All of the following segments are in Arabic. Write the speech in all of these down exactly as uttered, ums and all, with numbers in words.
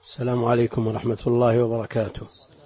السلام عليكم ورحمة الله وبركاته.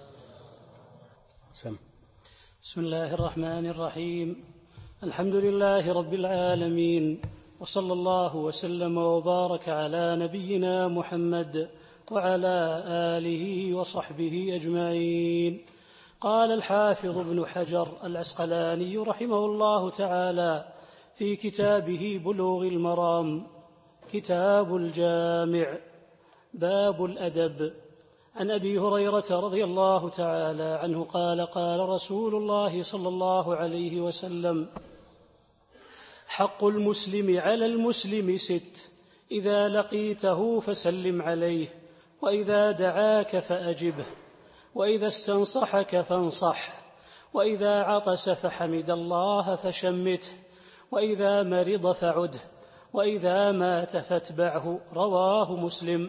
سم. بسم الله الرحمن الرحيم. الحمد لله رب العالمين، وصلى الله وسلم وبارك على نبينا محمد وعلى آله وصحبه أجمعين. قال الحافظ ابن حجر العسقلاني رحمه الله تعالى في كتابه بلوغ المرام كتاب الجامع باب الأدب عن أبي هريرة رضي الله تعالى عنه قال قال رسول الله صلى الله عليه وسلم: حق المسلم على المسلم ست: إذا لقيته فسلم عليه، وإذا دعاك فأجبه، وإذا استنصحك فانصح، وإذا عطس فحمد الله فشمته، وإذا مرض فعده، وإذا مات فاتبعه. رواه مسلم.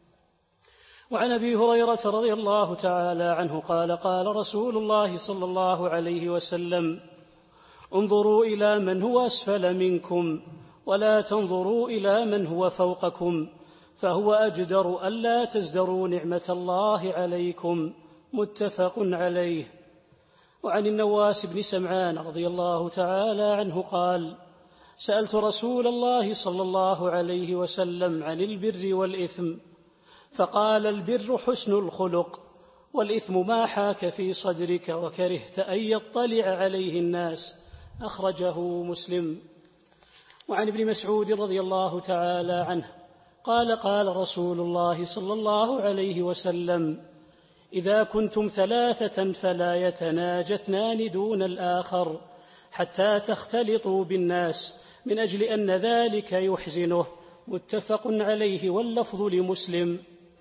وعن أبي هريرة رضي الله تعالى عنه قال قال رسول الله صلى الله عليه وسلم: انظروا إلى من هو أسفل منكم ولا تنظروا إلى من هو فوقكم، فهو أجدر ألا تزدروا نعمة الله عليكم. متفق عليه. وعن النواس بن سمعان رضي الله تعالى عنه قال: سألت رسول الله صلى الله عليه وسلم عن البر والإثم، فقال: البر حسن الخلق، والإثم ما حاك في صدرك وكرهت أن يطلع عليه الناس. أخرجه مسلم. وعن ابن مسعود رضي الله تعالى عنه قال قال رسول الله صلى الله عليه وسلم: إذا كنتم ثلاثة فلا يتناجى اثنان دون الآخر حتى تختلطوا بالناس، من أجل أن ذلك يحزنه. متفق عليه، واللفظ لمسلم.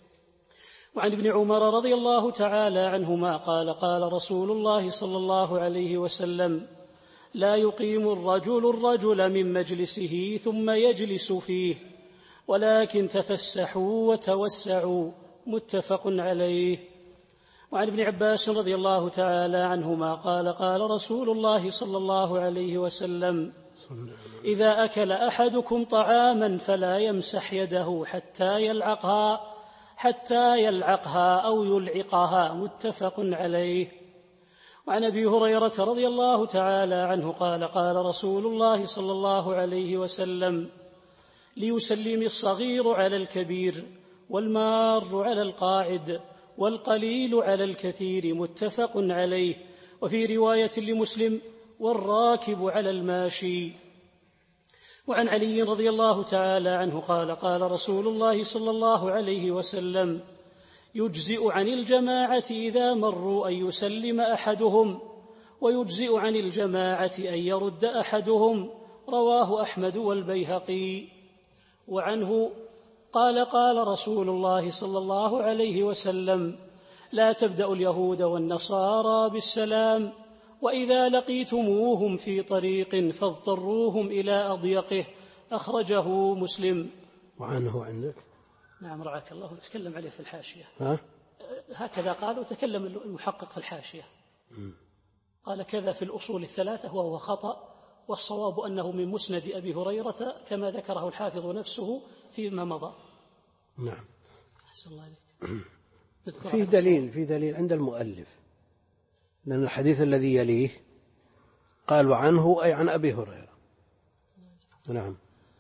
وعن ابن عمر رضي الله تعالى عنهما قال قال رسول الله صلى الله عليه وسلم: لا يقيم الرجل الرجل من مجلسه ثم يجلس فيه، ولكن تفسحوا وتوسعوا. متفق عليه. وعن ابن عباس رضي الله تعالى عنهما قال قال رسول الله صلى الله عليه وسلم: إذا أكل أحدكم طعاما فلا يمسح يده حتى يلعقها حتى يلعقها أو يلعقها. متفق عليه. وعن أبي هريرة رضي الله تعالى عنه قال قال رسول الله صلى الله عليه وسلم: ليسلم الصغير على الكبير، والمار على القاعد، والقليل على الكثير. متفق عليه. وفي رواية لمسلم: والراكب على الماشي. وعن علي رضي الله تعالى عنه قال قال رسول الله صلى الله عليه وسلم: يجزئ عن الجماعة إذا مروا أن يسلم أحدهم، ويجزئ عن الجماعة أن يرد أحدهم. رواه أحمد والبيهقي. وعنه قال قال رسول الله صلى الله عليه وسلم: لا تبدأ اليهود والنصارى بالسلام، وإذا لقيتموهم في طريق فاضطروهم إلى أضيقه. أخرجه مسلم. وعنه عندك؟ نعم رعاك الله، تكلم عليه في الحاشية. ها؟ هكذا قال، وتكلم المحقق في الحاشية. م. قال كذا في الأصول الثلاثة وهو خطأ، والصواب أنه من مسند أبي هريرة كما ذكره الحافظ نفسه فيما مضى. نعم. أحسن الله عليك. في دليل في دليل عند المؤلف، لأن الحديث الذي يليه قال وعنه أي عن أبي هريرة. نعم.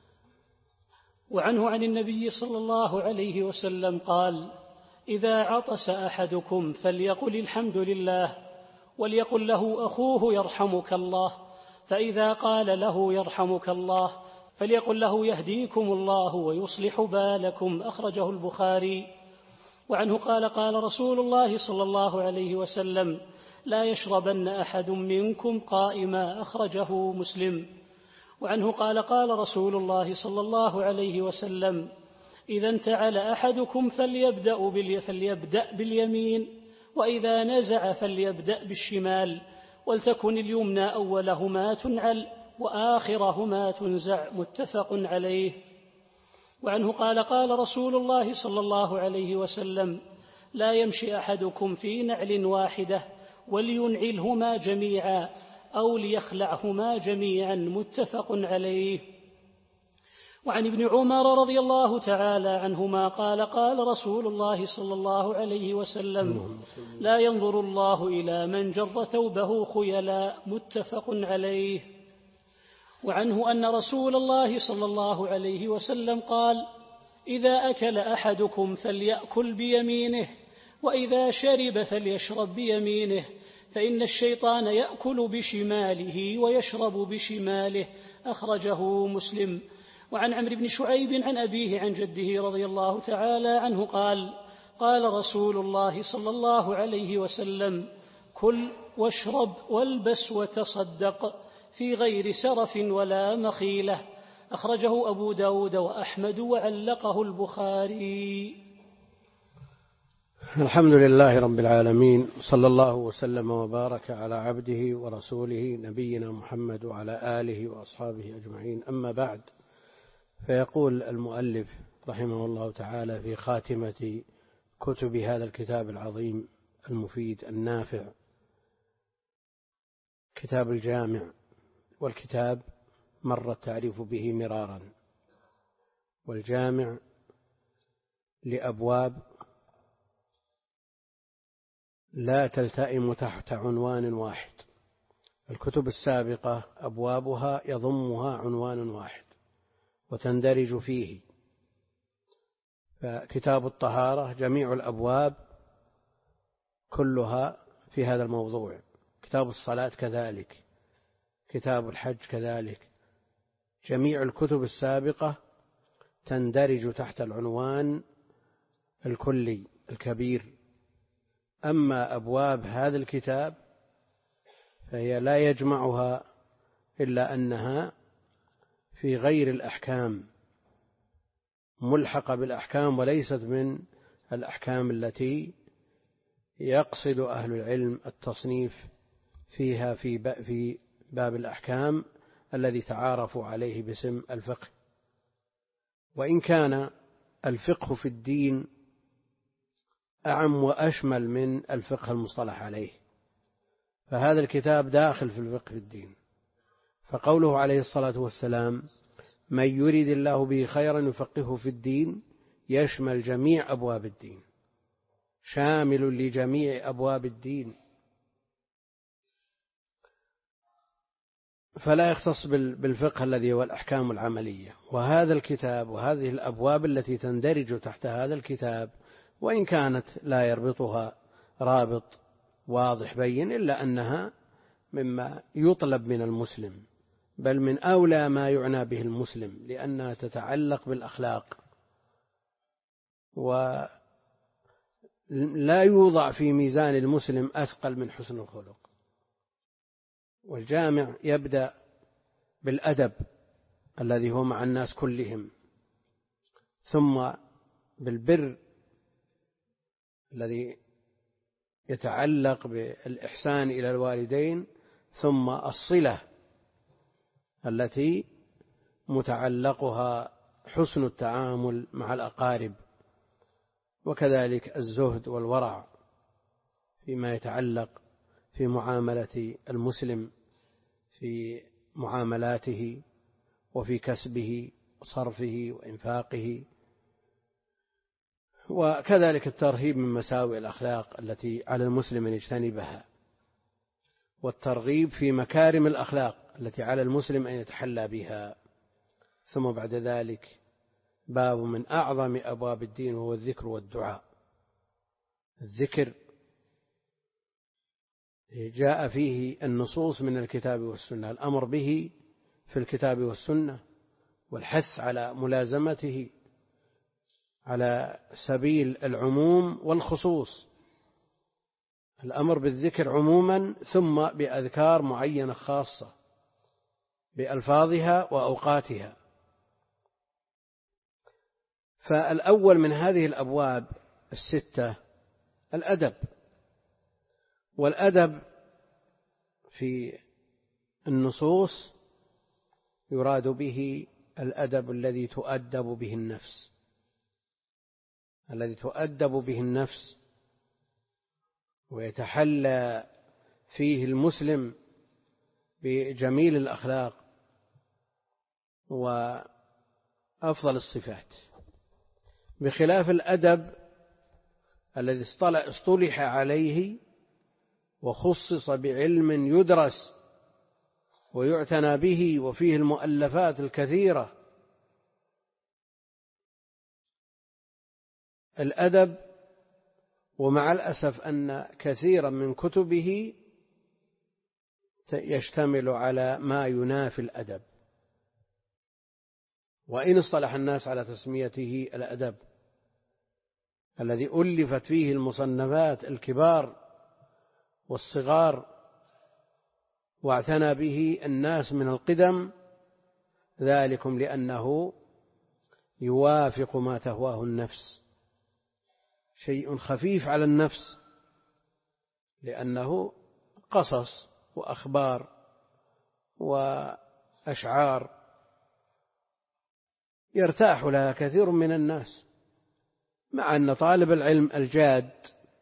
وعنه عن النبي صلى الله عليه وسلم قال: إذا عطس أحدكم فليقل الحمد لله، وليقل له أخوه يرحمك الله، فإذا قال له يرحمك الله فليقل له يهديكم الله ويصلح بالكم. أخرجه البخاري. وعنه قال قال رسول الله صلى الله عليه وسلم: لا يشربن أحد منكم قائما. أخرجه مسلم. وعنه قال قال رسول الله صلى الله عليه وسلم: إذا انتعل أحدكم فليبدأ, بالي فليبدأ باليمين، وإذا نزع فليبدأ بالشمال، ولتكن اليمنى أولهما تنعل وآخرهما تنزع. متفق عليه. وعنه قال قال رسول الله صلى الله عليه وسلم: لا يمشي أحدكم في نعل واحدة، ولينعلهما جميعا أو ليخلعهما جميعا. متفق عليه. وعن ابن عمر رضي الله تعالى عنهما قال قال رسول الله صلى الله عليه وسلم لا ينظر الله إلى من جر ثوبه خيلا متفق عليه. وعنه أن رسول الله صلى الله عليه وسلم قال إذا أكل أحدكم فليأكل بيمينه وإذا شرب فليشرب بيمينه فإن الشيطان يأكل بشماله ويشرب بشماله أخرجه مسلم. وعن عمرو بن شعيب عن أبيه عن جده رضي الله تعالى عنه قال قال رسول الله صلى الله عليه وسلم كل واشرب والبس وتصدق في غير سرف ولا مخيلة أخرجه أبو داود وأحمد وعلقه البخاري. الحمد لله رب العالمين، صلى الله وسلم وبارك على عبده ورسوله نبينا محمد وعلى آله وأصحابه أجمعين. أما بعد، فيقول المؤلف رحمه الله تعالى في خاتمة كتب هذا الكتاب العظيم المفيد النافع، كتاب الجامع. والكتاب مر التعريف به مرارا، والجامع لأبواب لا تلتئم تحت عنوان واحد. الكتب السابقة أبوابها يضمها عنوان واحد وتندرج فيه، فكتاب الطهارة جميع الأبواب كلها في هذا الموضوع، كتاب الصلاة كذلك، كتاب الحج كذلك. جميع الكتب السابقة تندرج تحت العنوان الكلي الكبير. أما أبواب هذا الكتاب فهي لا يجمعها إلا أنها في غير الأحكام، ملحقة بالأحكام وليست من الأحكام التي يقصد أهل العلم التصنيف فيها في باب الأحكام الذي تعارفوا عليه باسم الفقه. وإن كان الفقه في الدين أعم وأشمل من الفقه المصطلح عليه، فهذا الكتاب داخل في الفقه في الدين. فقوله عليه الصلاة والسلام من يريد الله به خيرا يفقهه في الدين يشمل جميع أبواب الدين، شامل لجميع أبواب الدين، فلا يختص بالفقه الذي هو الأحكام العملية. وهذا الكتاب وهذه الأبواب التي تندرج تحت هذا الكتاب وإن كانت لا يربطها رابط واضح بين، إلا أنها مما يطلب من المسلم، بل من أولى ما يعنى به المسلم، لأنها تتعلق بالأخلاق، ولا يوضع في ميزان المسلم أثقل من حسن الخلق. والجامع يبدأ بالأدب الذي هو مع الناس كلهم، ثم بالبر الذي يتعلق بالإحسان إلى الوالدين، ثم الصلة التي متعلقها حسن التعامل مع الأقارب، وكذلك الزهد والورع فيما يتعلق في معاملة المسلم في معاملاته وفي كسبه وصرفه وإنفاقه، وكذلك الترهيب من مساوئ الأخلاق التي على المسلم أن يجتنبها، والترغيب في مكارم الأخلاق التي على المسلم أن يتحلى بها. ثم بعد ذلك باب من أعظم أبواب الدين وهو الذكر والدعاء. الذكر جاء فيه النصوص من الكتاب والسنة، الأمر به في الكتاب والسنة، والحث على ملازمته على سبيل العموم والخصوص، الأمر بالذكر عموما ثم بأذكار معينة خاصة بألفاظها وأوقاتها. فالأول من هذه الأبواب الستة الأدب. والأدب في النصوص يراد به الأدب الذي تؤدب به النفس، الذي تؤدب به النفس ويتحلى فيه المسلم بجميل الأخلاق أفضل الصفات، بخلاف الأدب الذي اصطلح عليه وخصص بعلم يدرس ويعتنى به وفيه المؤلفات الكثيرة. الأدب، ومع الأسف أن كثيرا من كتبه يشتمل على ما ينافي الأدب، وإن اصطلح الناس على تسميته الأدب الذي ألفت فيه المصنفات الكبار والصغار واعتنى به الناس من القدم، ذلكم لأنه يوافق ما تهواه النفس، شيء خفيف على النفس، لأنه قصص وأخبار وأشعار يرتاح لها كثير من الناس، مع أن طالب العلم الجاد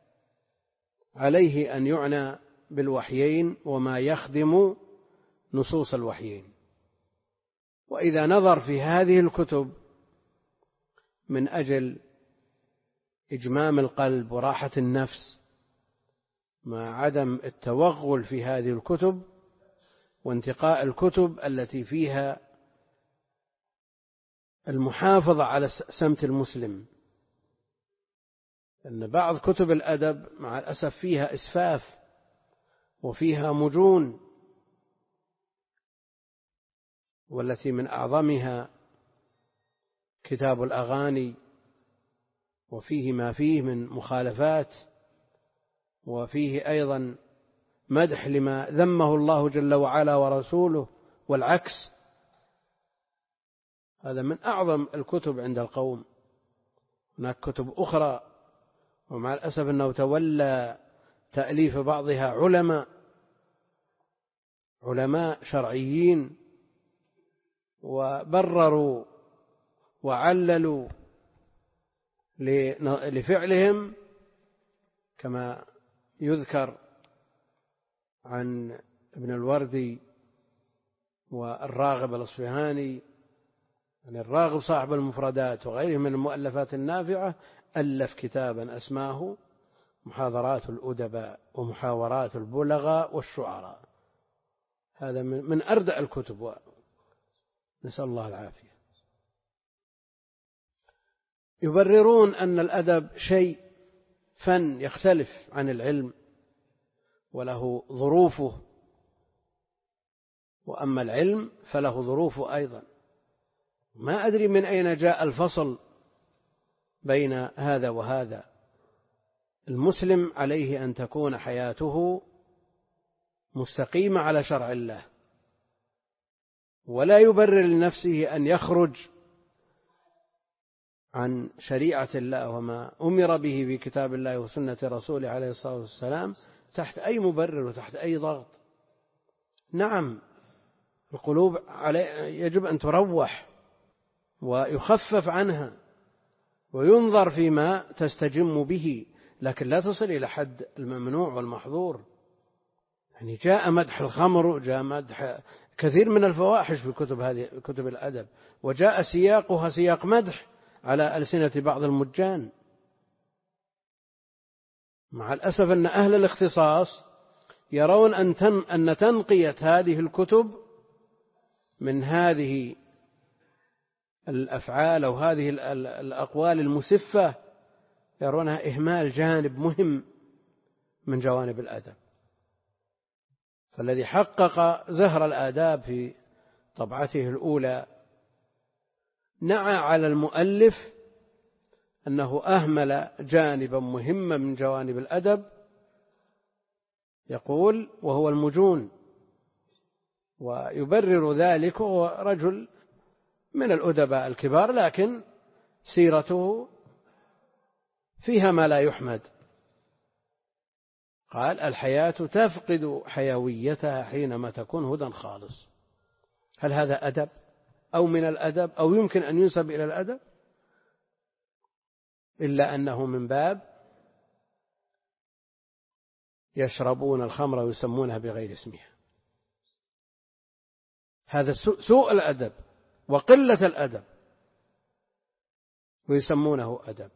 عليه أن يعنى بالوحيين وما يخدم نصوص الوحيين. وإذا نظر في هذه الكتب من أجل إجمام القلب وراحة النفس، مع عدم التوغل في هذه الكتب وانتقاء الكتب التي فيها المحافظة على سمت المسلم، أن بعض كتب الأدب مع الأسف فيها إسفاف وفيها مجون، والتي من أعظمها كتاب الأغاني، وفيه ما فيه من مخالفات، وفيه أيضا مدح لما ذمه الله جل وعلا ورسوله والعكس. هذا من أعظم الكتب عند القوم. هناك كتب أخرى ومع الأسف أنه تولى تأليف بعضها علماء علماء شرعيين، وبرروا وعللوا لفعلهم، كما يذكر عن ابن الوردي والراغب الأصفهاني، يعني الراغب صاحب المفردات وغيره من المؤلفات النافعة، ألف كتابا أسماه محاضرات الأدباء ومحاورات البلغاء والشعراء. هذا من أردع الكتب، نسأل الله العافية. يبررون أن الأدب شيء فن يختلف عن العلم وله ظروفه، وأما العلم فله ظروفه أيضا. ما أدري من أين جاء الفصل بين هذا وهذا. المسلم عليه أن تكون حياته مستقيمة على شرع الله، ولا يبرر لنفسه أن يخرج عن شريعة الله وما أمر به في كتاب الله وسنة رسوله عليه الصلاة والسلام تحت أي مبرر وتحت أي ضغط. نعم، القلوب يجب أن تروح ويخفف عنها وينظر فيما تستجم به، لكن لا تصل إلى حد الممنوع والمحظور. يعني جاء مدح الخمر، وجاء مدح كثير من الفواحش في كتب هذه كتب الأدب، وجاء سياقها سياق مدح على ألسنة بعض المجان. مع الأسف أن أهل الاختصاص يرون أن أن تنقية هذه الكتب من هذه الأفعال أو هذه الأقوال المسفة يرونها إهمال جانب مهم من جوانب الأدب. فالذي حقق زهر الآداب في طبعته الأولى نعى على المؤلف أنه أهمل جانبا مهما من جوانب الأدب، يقول وهو المجون، ويبرر ذلك. هو رجل من الأدباء الكبار، لكن سيرته فيها ما لا يحمد. قال الحياة تفقد حيويتها حينما تكون هدى خالص. هل هذا أدب أو من الأدب أو يمكن أن ينسب إلى الأدب؟ إلا أنه من باب يشربون الخمر ويسمونها بغير اسمها. هذا سوء الأدب وقلة الأدب. ويسمونه أدب.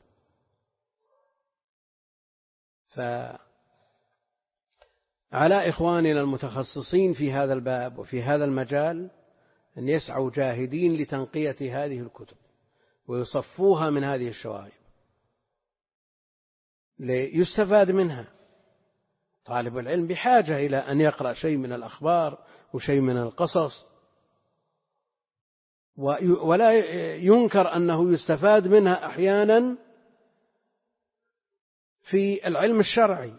فعلى إخواننا المتخصصين في هذا الباب وفي هذا المجال أن يسعوا جاهدين لتنقية هذه الكتب ويصفوها من هذه الشوائب ليستفاد منها. طالب العلم بحاجة إلى أن يقرأ شيء من الأخبار وشيء من القصص، ولا ينكر أنه يستفاد منها أحيانا في العلم الشرعي،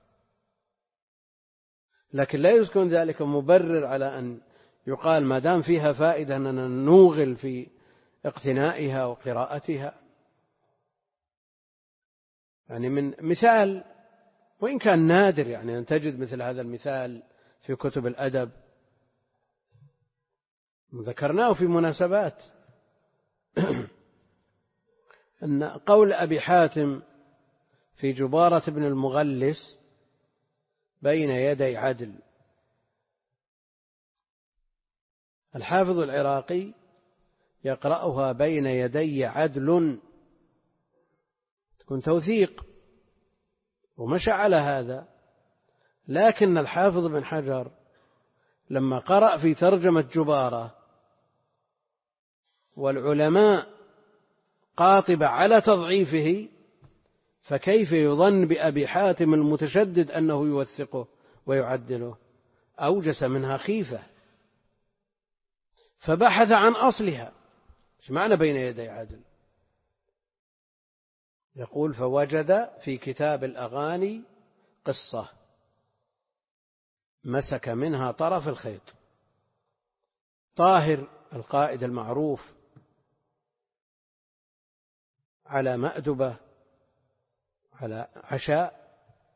لكن لا يكون ذلك مبرر على أن يقال ما دام فيها فائدة أننا نوغل في اقتنائها وقراءتها. يعني من مثال وإن كان نادر يعني أن تجد مثل هذا المثال في كتب الأدب، ذكرناه في مناسبات أن قول أبي حاتم في جبارة بن المغلس بين يدي عدل، الحافظ العراقي يقرأها بين يدي عدل، تكون توثيق ومشى على هذا. لكن الحافظ بن حجر لما قرأ في ترجمة جبارة والعلماء قاطبة على تضعيفه، فكيف يظن بأبي حاتم المتشدد أنه يوثقه ويعدله؟ أوجس منها خيفة، فبحث عن أصلها. إيش معنى بين يدي عدل؟ يقول فوجد في كتاب الأغاني قصة مسك منها طرف الخيط. طاهر القائد المعروف على مأدبة على عشاء،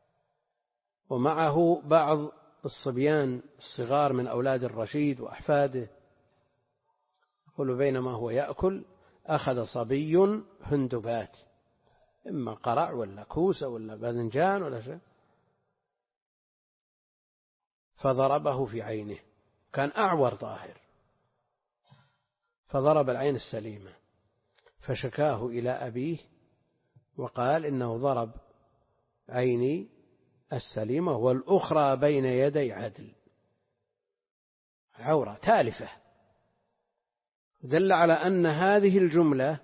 ومعه بعض الصبيان الصغار من أولاد الرشيد وأحفاده. يقول بينما هو يأكل أخذ صبي هندبات، إما قرع ولا كوسة ولا باذنجان ولا شيء، فضربه في عينه. كان أعور طاهر، فضرب العين السليمة، فشكاه إلى أبيه وقال إنه ضرب عيني السليمة والأخرى بين يدي عدل، عورة تالفة. دل على أن هذه الجملة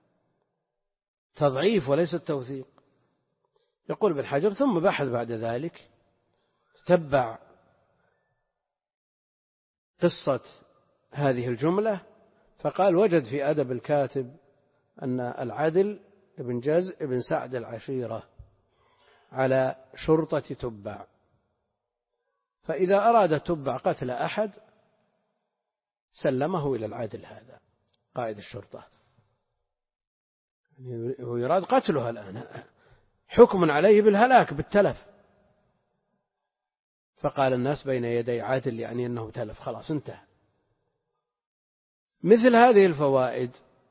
تضعيف وليس توثيق. يقول ابن حجر ثم بحث بعد ذلك، تتبع قصة هذه الجملة، فقال وجد في أدب الكاتب أن العدل ابن جزء ابن سعد العشيرة على شرطة تبع، فإذا أراد تبع قتل أحد سلمه إلى العدل، هذا قائد الشرطة، هو يراد قتلها الآن، حكم عليه بالهلاك بالتلف. فقال الناس بين يدي عادل يعني أنه تلف، خلاص انتهى. مثل هذه الفوائد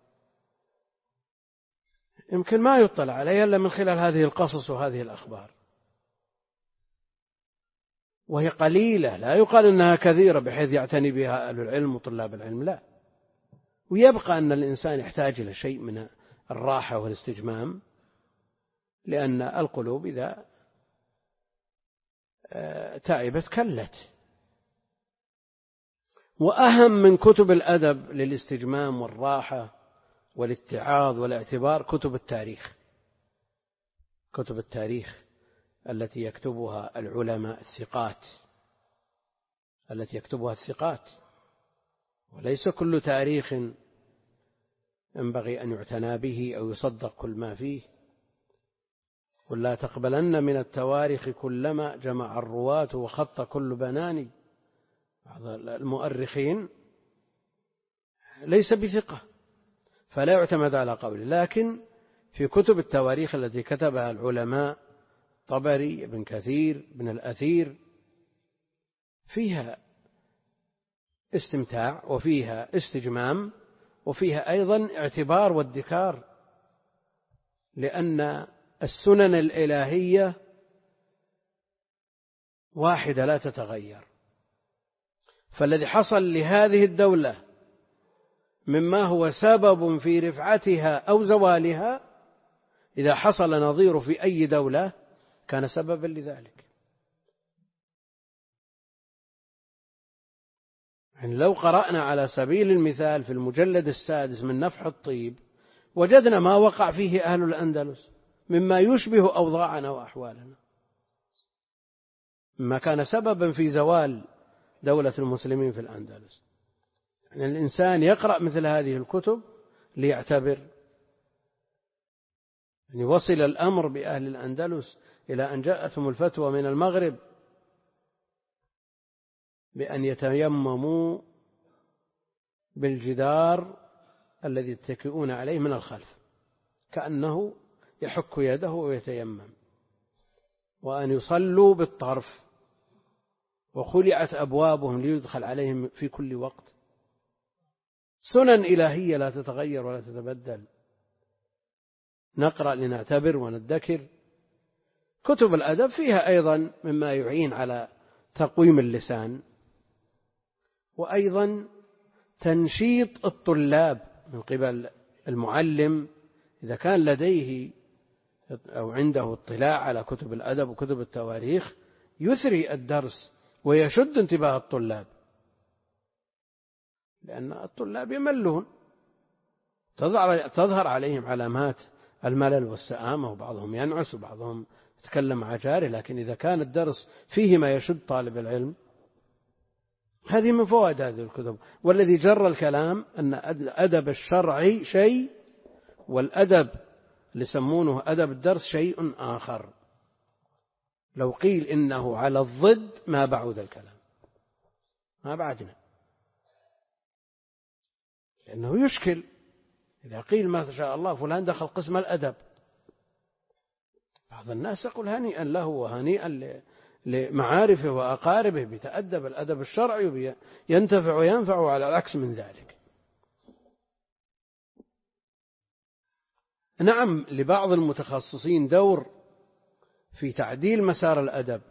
يمكن ما يطلع عليها إلا من خلال هذه القصص وهذه الأخبار، وهي قليلة، لا يقال أنها كثيرة بحيث يعتني بها أهل العلم وطلاب العلم، لا. ويبقى أن الإنسان يحتاج إلى شيء من الراحة والاستجمام، لأن القلوب إذا تعبت كلت. وأهم من كتب الأدب للاستجمام والراحة والاتعاظ والاعتبار كتب التاريخ، كتب التاريخ التي يكتبها العلماء الثقات، التي يكتبها الثقات، وليس كل تاريخ ينبغي أن يعتنى به أو يصدق كل ما فيه. قل لا تقبلن من التواريخ كلما جمع الرواة وخط كل بناني. بعض المؤرخين ليس بثقة فلا يعتمد على قوله، لكن في كتب التواريخ التي كتبها العلماء طبري، ابن كثير، ابن الأثير، فيها استمتاع وفيها استجمام وفيها أيضا اعتبار وادكار، لأن السنن الإلهية واحدة لا تتغير. فالذي حصل لهذه الدولة مما هو سبب في رفعتها أو زوالها، إذا حصل نظير في أي دولة كان سببا لذلك. يعني لو قرأنا على سبيل المثال في المجلد السادس من نفح الطيب وجدنا ما وقع فيه أهل الأندلس مما يشبه أوضاعنا وأحوالنا، ما كان سببا في زوال دولة المسلمين في الأندلس. يعني الإنسان يقرأ مثل هذه الكتب ليعتبر. يعني وصل الأمر بأهل الأندلس إلى أن جاءتهم الفتوى من المغرب بأن يتيمموا بالجدار الذي يتكئون عليه من الخلف كأنه يحك يده ويتيمم، وأن يصلوا بالطرف، وخلعت أبوابهم ليدخل عليهم في كل وقت. سنن إلهية لا تتغير ولا تتبدل. نقرأ لنعتبر وندكر. كتب الأدب فيها أيضا مما يعين على تقويم اللسان، وأيضا تنشيط الطلاب من قبل المعلم إذا كان لديه أو عنده اطلاع على كتب الأدب وكتب التواريخ، يثري الدرس ويشد انتباه الطلاب، لأن الطلاب يملون، تظهر عليهم علامات الملل والسآمة، وبعضهم ينعس وبعضهم يتكلم عجاري. لكن إذا كان الدرس فيه ما يشد طالب العلم، هذه من فوائد هذه الكتب. والذي جر الكلام أن الأدب الشرعي شيء، والأدب اللي يسمونه أدب الدرس شيء آخر. لو قيل إنه على الضد ما بعد الكلام، ما بعدنا، لأنه يشكل. إذا قيل ما شاء الله فلان دخل قسم الأدب، بعض الناس يقول هنيئا له وهنيئا لمعارفه وأقاربه بتأدب الأدب الشرعي ينتفع وينفع، على العكس من ذلك. نعم، لبعض المتخصصين دور في تعديل مسار الأدب،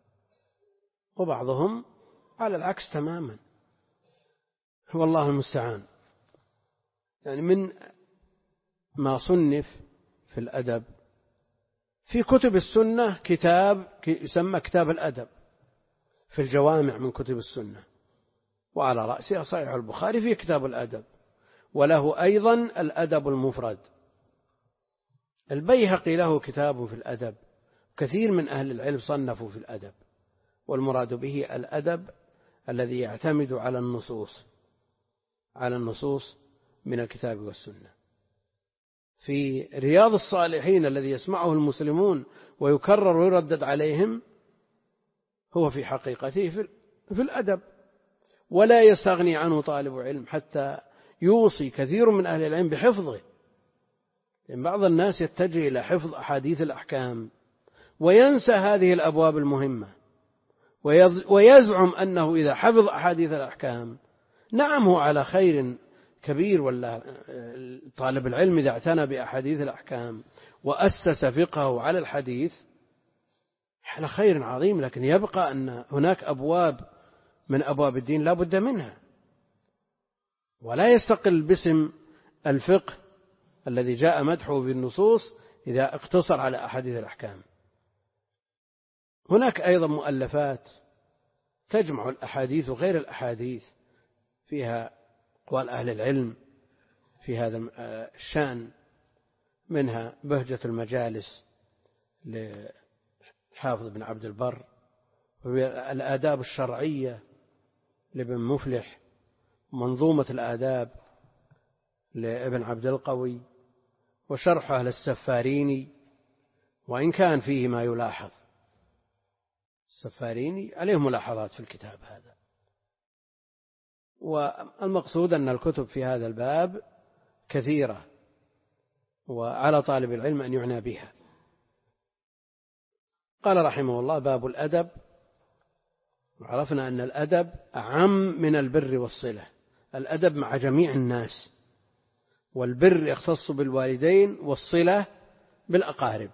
وبعضهم على العكس تماما، والله المستعان. يعني من ما صنف في الأدب في كتب السنة كتاب يسمى كتاب الأدب في الجوامع من كتب السنة، وعلى رأسها صحيح البخاري في كتاب الأدب، وله أيضا الأدب المفرد. البيهقي له كتاب في الأدب، كثير من أهل العلم صنفوا في الأدب، والمراد به الأدب الذي يعتمد على النصوص على النصوص من الكتاب والسنة. في رياض الصالحين الذي يسمعه المسلمون ويكرر ويردد عليهم هو في حقيقته في الأدب، ولا يستغني عنه طالب علم، حتى يوصي كثير من أهل العلم بحفظه. لأن بعض الناس يتجه إلى حفظ أحاديث الأحكام وينسى هذه الأبواب المهمة، ويزعم أنه إذا حفظ أحاديث الأحكام نعم هو على خير كبير، ولا طالب العلم إذا اعتنى بأحاديث الأحكام وأسس فقهه على الحديث على خير عظيم. لكن يبقى أن هناك أبواب من أبواب الدين لا بد منها، ولا يستقل باسم الفقه الذي جاء مدحه بالنصوص إذا اقتصر على أحاديث الأحكام. هناك أيضا مؤلفات تجمع الأحاديث وغير الأحاديث، فيها أقوال أهل العلم في هذا الشأن، منها بهجة المجالس لحافظ بن عبد البر، والآداب الشرعية لابن مفلح، منظومة الآداب لابن عبد القوي، وشرحه للسفاريني، وإن كان فيه ما يلاحظ. السفاريني عليه ملاحظات في الكتاب هذا. والمقصود أن الكتب في هذا الباب كثيرة، وعلى طالب العلم أن يعنى بها. قال رحمه الله: باب الأدب. وعرفنا أن الأدب أعم من البر والصلة. الأدب مع جميع الناس، والبر يختص بالوالدين، والصلة بالأقارب.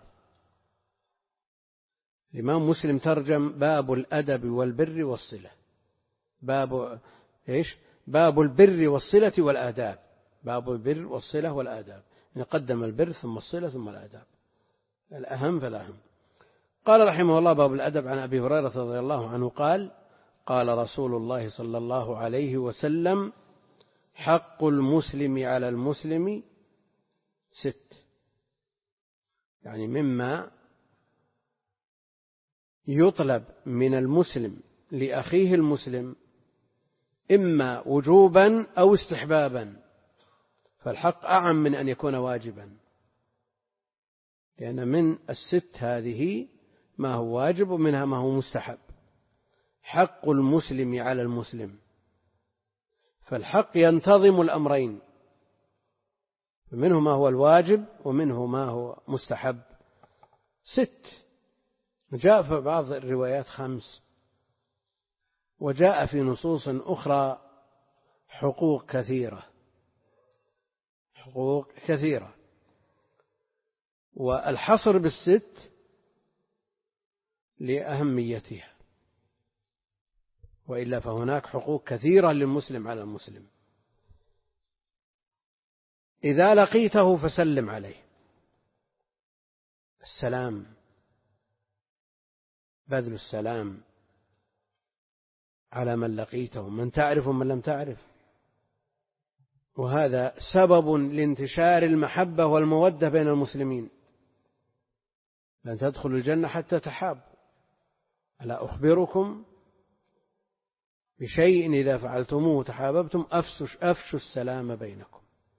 الإمام مسلم ترجم: باب الأدب والبر والصلة. باب إيش؟ باب البر والصلة والآداب. باب البر والصلة والآداب، يعني قدم البر ثم الصلة ثم الآداب، الأهم فالأهم. قال رحمه الله: باب الأدب. عن أبي هريرة رضي الله عنه قال: قال رسول الله صلى الله عليه وسلم: حق المسلم على المسلم ست، يعني مما يطلب من المسلم لأخيه المسلم إما وجوبا أو استحبابا، فالحق أعم من أن يكون واجبا، لأن من الست هذه ما هو واجب ومنها ما هو مستحب. حق المسلم على المسلم، فالحق ينتظم الأمرين، منه ما هو الواجب ومنه ما هو مستحب. ست، جاء في بعض الروايات خمس، وجاء في نصوص أخرى حقوق كثيرة، حقوق كثيرة. والحصر بالست لأهميتها، وإلا فهناك حقوق كثيرة للمسلم على المسلم. إذا لقيته فسلم عليه، السلام، بذل السلام على من لقيته، من تعرف ومن لم تعرف، وهذا سبب لانتشار المحبة والمودة بين المسلمين. لن تدخلوا الجنة حتى تحابوا، ألا أخبركم بشيء إذا فعلتموه تحاببتم أفشوا السلام بينكم.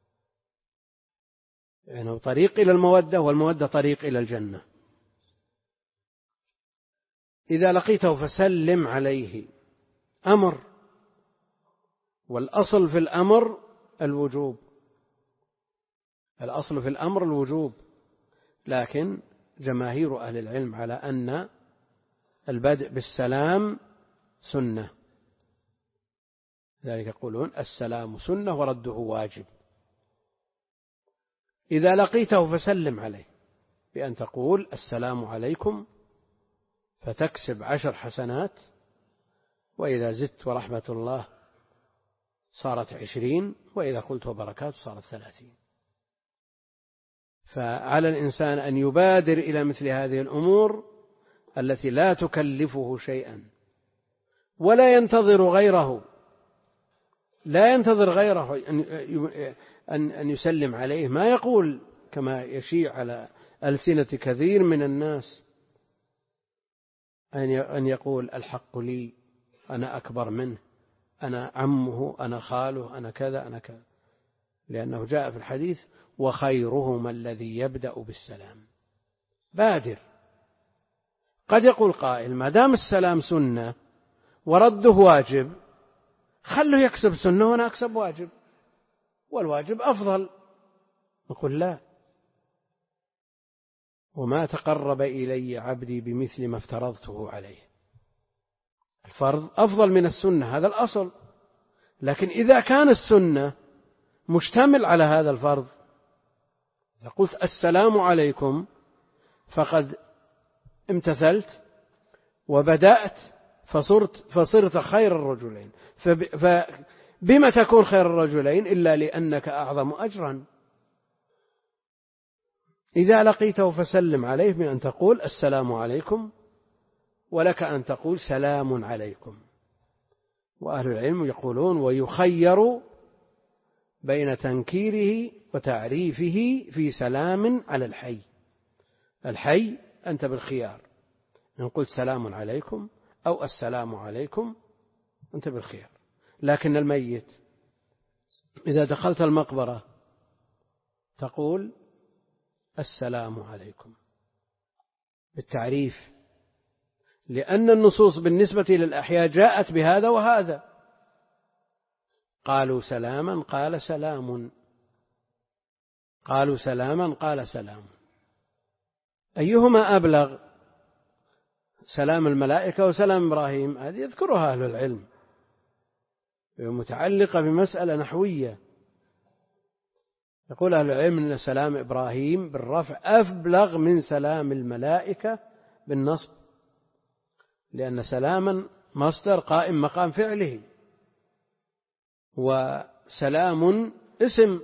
يعني طريق إلى المودة، والمودة طريق إلى الجنة. إذا لقيته فسلم عليه، أمر، والأصل في الأمر الوجوب، الأصل في الأمر الوجوب، لكن جماهير أهل العلم على أن البدء بالسلام سنة، ذلك يقولون السلام سنة ورده واجب. إذا لقيته فسلم عليه بأن تقول السلام عليكم، فتكسب عشر حسنات، وإذا زدت ورحمة الله صارت عشرين، وإذا قلت وبركاته صارت ثلاثين. فعلى الإنسان أن يبادر إلى مثل هذه الأمور التي لا تكلفه شيئا، ولا ينتظر غيره، لا ينتظر غيره أن أن يسلم عليه. ما يقول كما يشيع على ألسنة كثير من الناس أن يقول الحق لي، أنا أكبر منه، أنا عمه، أنا خاله، أنا كذا أنا كذا، لأنه جاء في الحديث: وخيرهما الذي يبدأ بالسلام. بادر. قد يقول قائل: ما دام السلام سنة ورده واجب، خله يكسب سنة وأنا أكسب واجب، والواجب أفضل. نقول لا، وما تقرب إلي عبدي بمثل ما افترضته عليه. الفرض أفضل من السنة، هذا الأصل، لكن إذا كان السنة مشتمل على هذا الفرض، إذا قلت السلام عليكم فقد امتثلت وبدأت فصرت, فصرت خير الرجلين. فبما تكون خير الرجلين إلا لأنك أعظم أجرا. إذا لقيته فسلم عليه بأن تقول السلام عليكم، ولك أن تقول سلام عليكم. وأهل العلم يقولون: ويخير بين تنكيره وتعريفه في سلام على الحي. الحي أنت بالخيار، إن قلت سلام عليكم أو السلام عليكم أنت بالخيار. لكن الميت إذا دخلت المقبرة تقول السلام عليكم بالتعريف، لأن النصوص بالنسبة للأحياء جاءت بهذا وهذا. قالوا سلاما قال سلام، قالوا سلاما قال سلام، أيهما أبلغ؟ سلام الملائكة وسلام إبراهيم؟ هذه يذكرها أهل العلم، متعلقة بمسألة نحوية. يقول أهل العلم أن سلام إبراهيم بالرفع أبلغ من سلام الملائكة بالنصب، لأن سلاما مصدر قائم مقام فعله، وسلام اسم،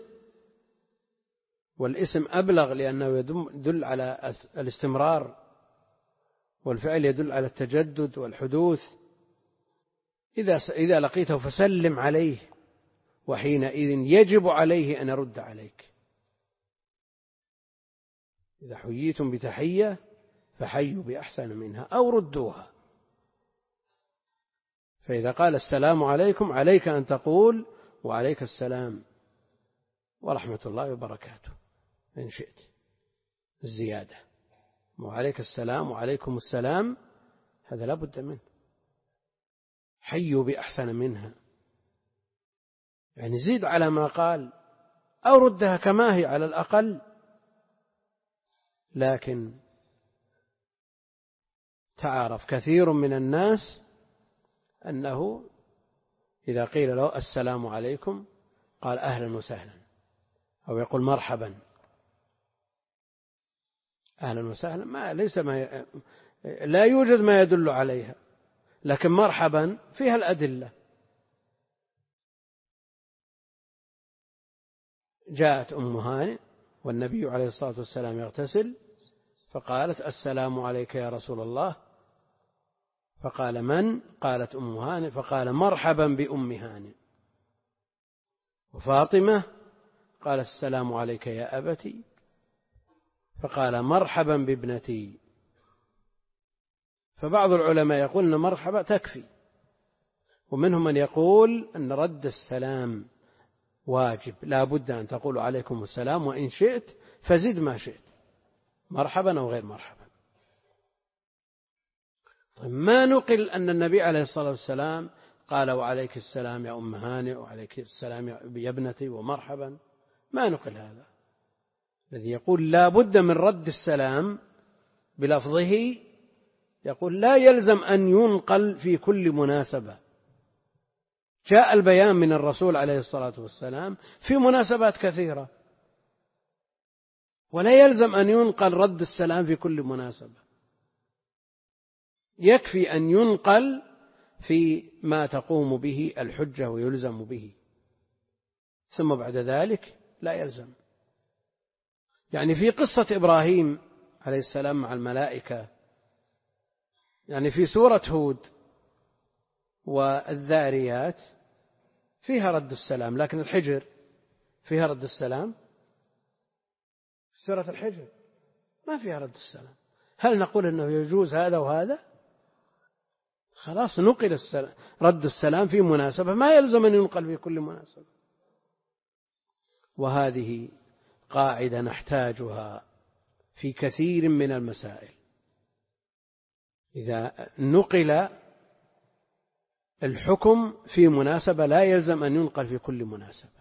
والاسم أبلغ لأنه يدل على الاستمرار، والفعل يدل على التجدد والحدوث. إذا إذا لقيته فسلم عليه، وحينئذ يجب عليه أن يرد عليك. إذا حييتم بتحية فحيوا بأحسن منها أو ردوها. فإذا قال السلام عليكم عليك أن تقول وعليك السلام ورحمة الله وبركاته إن شئت الزيادة، وعليك السلام وعليكم السلام هذا لا بد منه. حيوا بأحسن منها، يعني زيد على ما قال أو ردها كما هي على الأقل. لكن تعرف كثير من الناس أنه إذا قيل له السلام عليكم قال أهلا وسهلا، أو يقول مرحبا. أهلا وسهلا ما ليس ما ي... لا يوجد ما يدل عليها، لكن مرحبا فيها الأدلة. جاءت أم هانئ والنبي عليه الصلاة والسلام يغتسل، فقالت السلام عليك يا رسول الله، فقال من؟ قالت أم هانئ، فقال مرحبا بأم هانئ. وفاطمة قال السلام عليك يا أبتي، فقال مرحبا بابنتي. فبعض العلماء يقول أن مرحبا تكفي، ومنهم من يقول أن رد السلام واجب، لا بد أن تقول عليكم السلام، وإن شئت فزد ما شئت مرحبا أو غير مرحبا. طيب ما نقل أن النبي عليه الصلاة والسلام قال وعليك السلام يا أم هانئ وعليك السلام يا ابنتي ومرحبا، ما نقل هذا. الذي يقول لا بد من رد السلام بلفظه يقول لا يلزم أن ينقل في كل مناسبة. جاء البيان من الرسول عليه الصلاة والسلام في مناسبات كثيرة، ولا يلزم أن ينقل رد السلام في كل مناسبة. يكفي أن ينقل في ما تقوم به الحجة ويلزم به، ثم بعد ذلك لا يلزم. يعني في قصة إبراهيم عليه السلام مع الملائكة، يعني في سورة هود والذاريات فيها رد السلام، لكن الحجر فيها رد السلام؟ سورة الحجر ما فيها رد السلام. هل نقول أنه يجوز هذا وهذا؟ خلاص نقل السلام رد السلام في مناسبة، ما يلزم أن ينقل في كل مناسبة. وهذه قاعدة نحتاجها في كثير من المسائل. إذا نقل الحكم في مناسبة لا يلزم أن ينقل في كل مناسبة.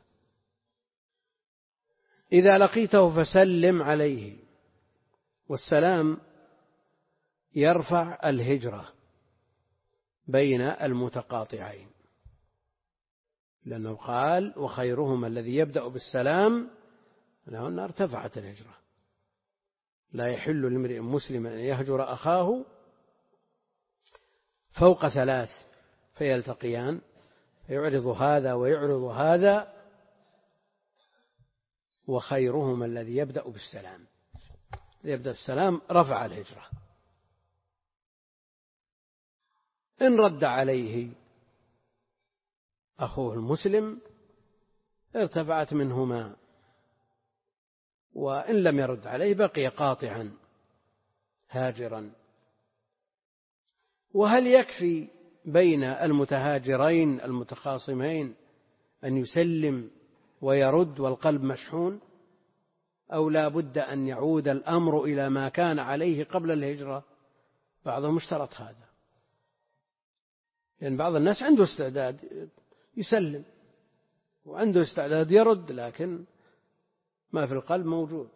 إذا لقيته فسلم عليه، والسلام يرفع الهجرة بين المتقاطعين، لأنه قال وخيرهم الذي يبدأ بالسلام، لأنه ارتفعت الهجرة. لا يحل لامرئ مسلم أن يهجر أخاه فوق ثلاث فيلتقيان فيعرض هذا ويعرض هذا، وخيرهم الذي يبدأ بالسلام. يبدأ بالسلام رفع الهجرة. إن رد عليه أخوه المسلم ارتفعت منهما، وإن لم يرد عليه بقي قاطعا هاجرا. وهل يكفي بين المتهاجرين المتخاصمين أن يسلم ويرد والقلب مشحون، أو لا بد أن يعود الأمر إلى ما كان عليه قبل الهجرة؟ بعضهم اشترط هذا، لأن يعني بعض الناس عنده استعداد يسلم وعنده استعداد يرد، لكن ما في القلب موجود.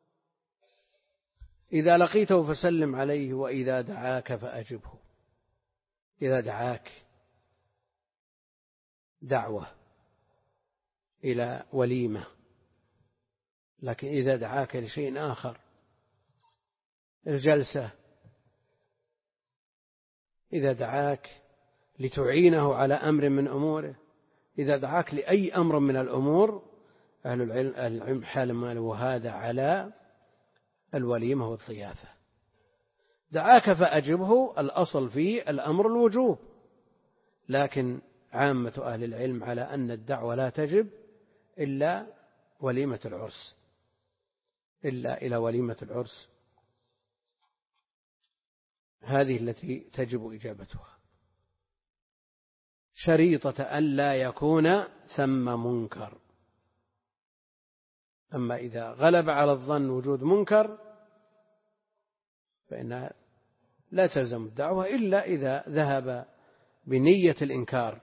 إذا لقيته فسلم عليه، وإذا دعاك فأجبه. إذا دعاك دعوة إلى وليمة، لكن إذا دعاك لشيء آخر، الجلسة، إذا دعاك لتعينه على أمر من أموره، إذا دعاك لأي أمر من الأمور أهل العلم, أهل العلم حال ما له هذا على الوليمة والضيافة. دعاك فأجبه، الأصل فيه الأمر الوجوب، لكن عامة أهل العلم على أن الدعوة لا تجب إلا وليمة العرس، إلا إلى وليمة العرس، هذه التي تجب إجابتها، شريطة أن لا يكون ثم منكر. أما إذا غلب على الظن وجود منكر فإنها لا تلزم الدعوة إلا إذا ذهب بنية الإنكار.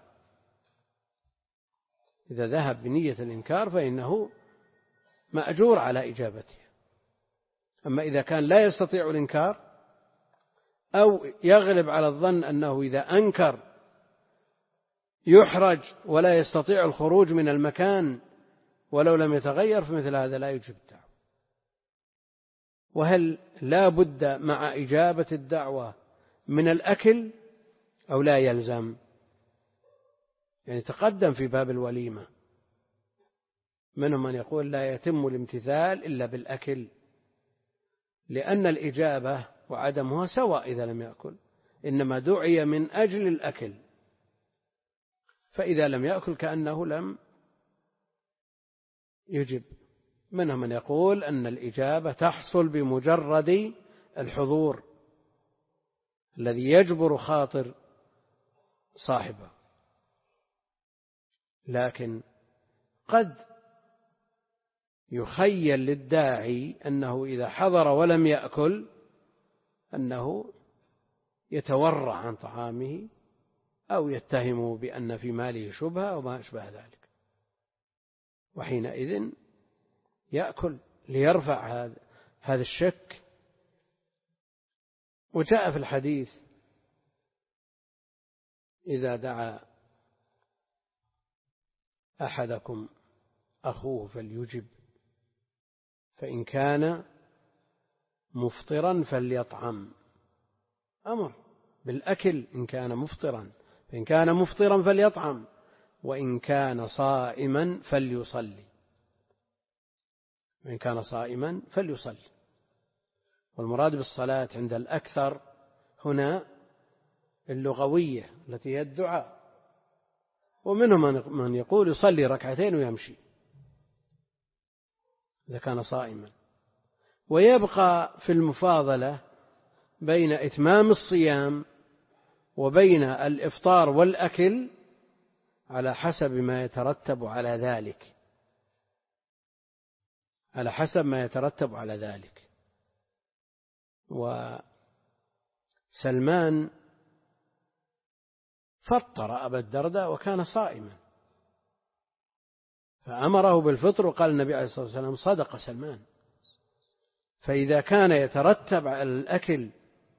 إذا ذهب بنية الإنكار فإنه مأجور على إجابته. أما إذا كان لا يستطيع الإنكار أو يغلب على الظن أنه إذا أنكر يحرج ولا يستطيع الخروج من المكان ولو لم يتغير، فمثل هذا لا يجب الدعوة. وهل لا بد مع إجابة الدعوة من الأكل أو لا يلزم؟ يعني تقدم في باب الوليمة منهم من يقول لا يتم الامتثال إلا بالأكل، لأن الإجابة وعدمها سواء إذا لم يأكل، إنما دعي من أجل الأكل، فإذا لم يأكل كأنه لم يجب. منهم من يقول أن الإجابة تحصل بمجرد الحضور الذي يجبر خاطر صاحبه، لكن قد يخيل للداعي أنه إذا حضر ولم يأكل أنه يتورع عن طعامه أو يتهم بأن في ماله شبهة أو ما أشبه ذلك، وحينئذ يأكل ليرفع هذا هذا الشك. وجاء في الحديث إذا دعا أحدكم أخوه فليجب، فإن كان مفطرا فليطعم، أمر بالأكل إن كان مفطرا، فإن كان مفطرا فليطعم، وإن كان صائما فليصلي، وإن كان صائما فليصلي. والمراد بالصلاة عند الأكثر هنا اللغوية التي هي الدعاء، ومنهم من يقول يصلي ركعتين ويمشي إذا كان صائما. ويبقى في المفاضلة بين إتمام الصيام وبين الإفطار والأكل على حسب ما يترتب على ذلك، على حسب ما يترتب على ذلك. وسلمان فطر أبا الدرداء وكان صائما فأمره بالفطر، وقال النبي عليه الصلاة والسلام صدق سلمان. فإذا كان يترتب على الأكل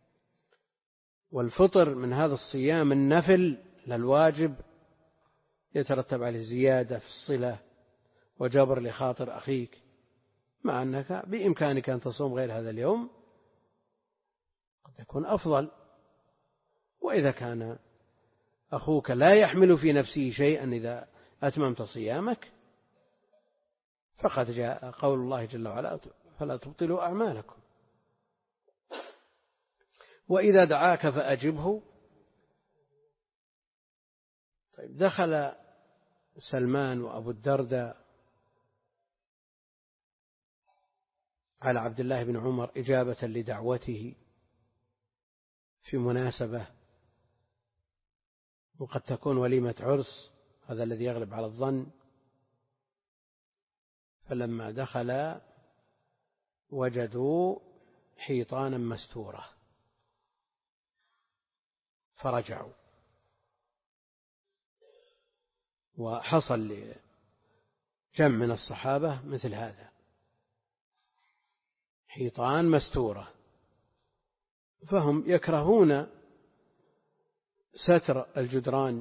والفطر من هذا الصيام النفل للواجب يترتب عليه زيادة في الصلة وجبر لخاطر أخيك، مع أنك بإمكانك أن تصوم غير هذا اليوم قد يكون أفضل. وإذا كان أخوك لا يحمل في نفسه شيئا إذا أتممت صيامك فقد جاء قول الله جل وعلا فلا تبطلوا أعمالكم. وإذا دعاك فأجبه. طيب، دخل سلمان وأبو الدرداء على عبد الله بن عمر إجابة لدعوته في مناسبة، وقد تكون وليمة عرس، هذا الذي يغلب على الظن. فلما دخل وجدوا حيطانا مستورة فرجعوا، وحصل لجمع من الصحابة مثل هذا، حيطان مستورة، فهم يكرهون ستر الجدران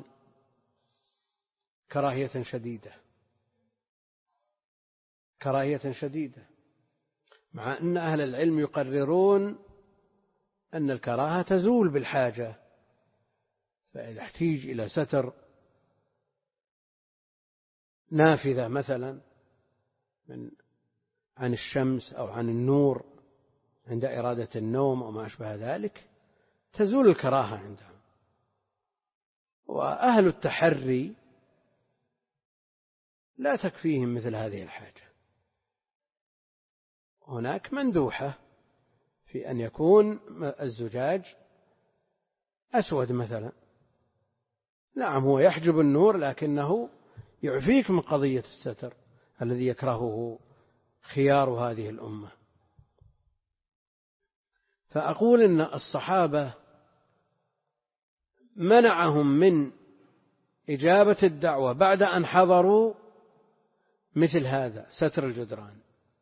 كراهية شديدة كراهية شديدة مع أن أهل العلم يقررون أن الكراهة تزول بالحاجة، فإذا احتيج إلى ستر نافذة مثلا من عن الشمس أو عن النور عند إرادة النوم أو ما أشبه ذلك، تزول الكراهة عندهم. وأهل التحري لا تكفيهم مثل هذه الحاجة. هناك مندوحة في أن يكون الزجاج أسود مثلا، نعم هو يحجب النور لكنه يعفيك من قضية الستر الذي يكرهه خيار هذه الأمة. فأقول إن الصحابة منعهم من إجابة الدعوة بعد أن حضروا مثل هذا ستر الجدران،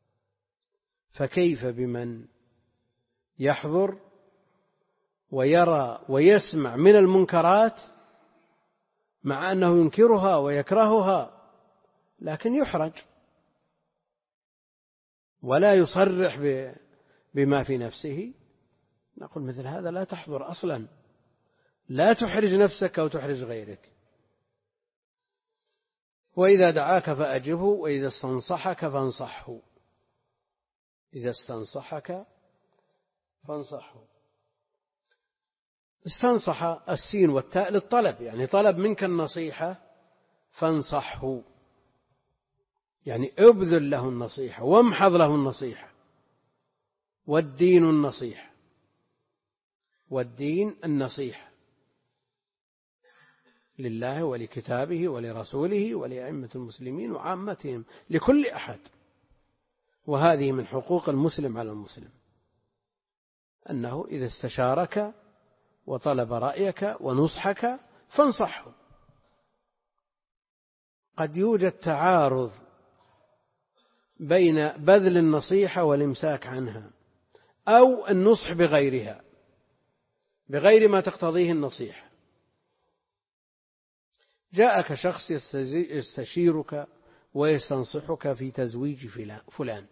فكيف بمن يحضر ويرى ويسمع من المنكرات مع أنه ينكرها ويكرهها لكن يحرج ولا يصرح بما في نفسه؟ نقول مثل هذا لا تحضر أصلا، لا تحرج نفسك أو تحرج غيرك. وإذا دعاك فأجبه، وإذا استنصحك فانصحه. إذا استنصحك فانصحه. استنصح السين والتاء للطلب، يعني طلب منك النصيحة، فانصحه يعني ابذل له النصيحة وامحض له النصيحة. والدين النصيحة، والدين النصيحة لله ولكتابه ولرسوله ولأئمة المسلمين وعامتهم، لكل أحد. وهذه من حقوق المسلم على المسلم، أنه إذا استشارك وطلب رأيك ونصحك فانصحه. قد يوجد تعارض بين بذل النصيحة والإمساك عنها، أو النصح بغيرها بغير ما تقتضيه النصيحة. جاءك شخص يستشيرك ويستنصحك في تزويج فلان،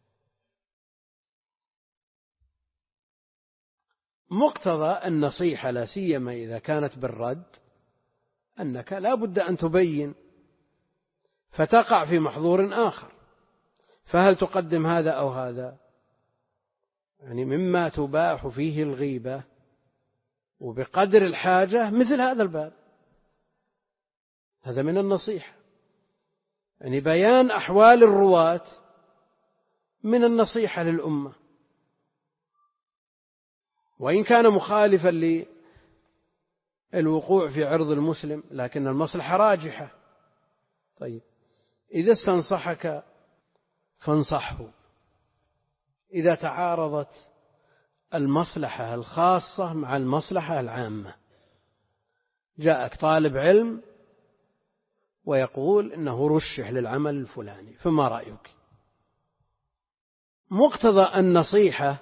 مقتضى النصيحة لا سيما إذا كانت بالرد أنك لا بد أن تبين، فتقع في محظور آخر. فهل تقدم هذا أو هذا؟ يعني مما تباح فيه الغيبة وبقدر الحاجة مثل هذا الباب، هذا من النصيحة، يعني بيان أحوال الرواة من النصيحة للأمة، وإن كان مخالفا للوقوع في عرض المسلم لكن المصلحة راجحة. طيب إذا استنصحك فانصحه. إذا تعارضت المصلحة الخاصة مع المصلحة العامة، جاءك طالب علم ويقول إنه رشح للعمل الفلاني، فما رأيك؟ مقتضى النصيحة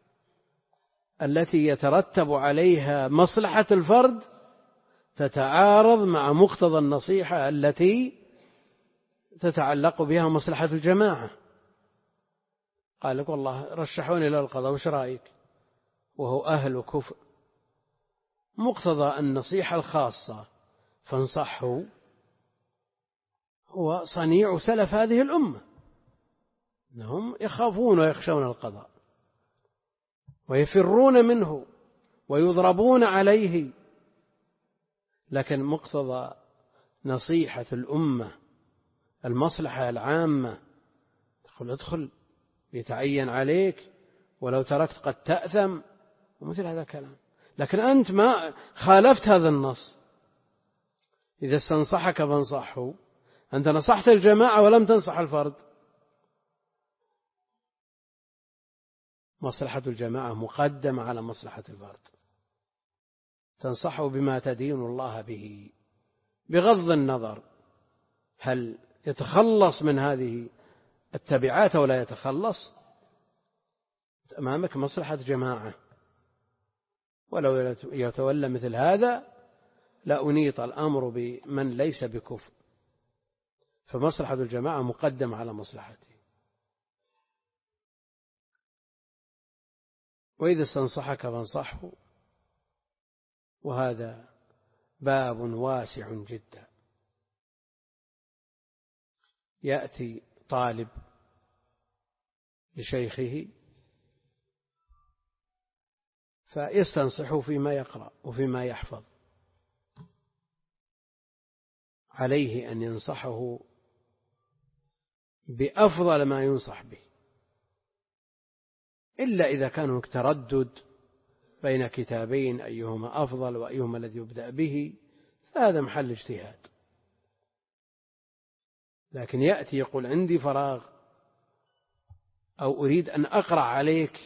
التي يترتب عليها مصلحة الفرد تتعارض مع مقتضى النصيحة التي تتعلق بها مصلحة الجماعة. قال لك والله رشحوني للقضاء، وش رأيك؟ وهو أهل كفر. مقتضى النصيحة الخاصة فانصحه هو صنيع سلف هذه الأمة، أنهم يخافون ويخشون القضاء ويفرون منه ويضربون عليه. لكن مقتضى نصيحة الأمة المصلحة العامة، ادخل ادخل يتعين عليك، ولو تركت قد تأثم، ومثل هذا الكلام. لكن أنت ما خالفت هذا النص، إذا استنصحك فانصحه، أنت نصحت الجماعة ولم تنصح الفرد. مصلحة الجماعة مقدمة على مصلحة الفرد، تنصحه بما تدين الله به بغض النظر هل يتخلص من هذه التبعات أو لا يتخلص. أمامك مصلحة جماعة، ولو يتولى مثل هذا لا أنيط الأمر بمن ليس بكفر، فمصلحة الجماعة مقدم على مصلحته. وإذا استنصحك فانصحه، وهذا باب واسع جدا. يأتي طالب لشيخه فيستنصحه فيما يقرأ وفيما يحفظ، عليه أن ينصحه بأفضل ما ينصح به، إلا إذا كان هناك تردد بين كتابين أيهما أفضل وأيهما الذي يبدأ به، فهذا محل اجتهاد. لكن يأتي يقول عندي فراغ أو أريد أن أقرأ عليك،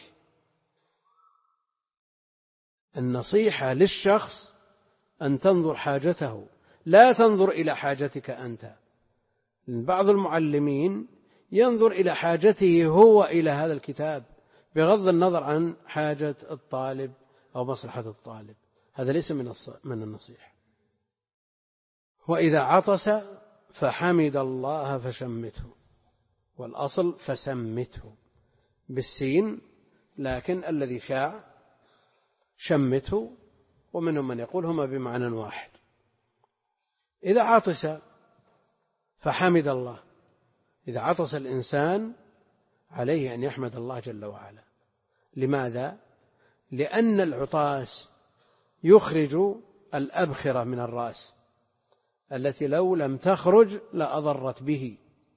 النصيحة للشخص أن تنظر حاجته، لا تنظر إلى حاجتك أنت. بعض المعلمين ينظر إلى حاجته هو إلى هذا الكتاب بغض النظر عن حاجة الطالب أو مصلحة الطالب، هذا ليس من النصيحة. وإذا عطس فحمد الله فشمته، والأصل فسمته بالسين، لكن الذي شاع شمته، ومنهم من يقول هما بمعنى واحد. إذا عطس فحمد الله، إذا عطس الإنسان عليه أن يحمد الله جل وعلا. لماذا؟ لأن العطاس يخرج الأبخرة من الرأس التي لو لم تخرج لأضرت به،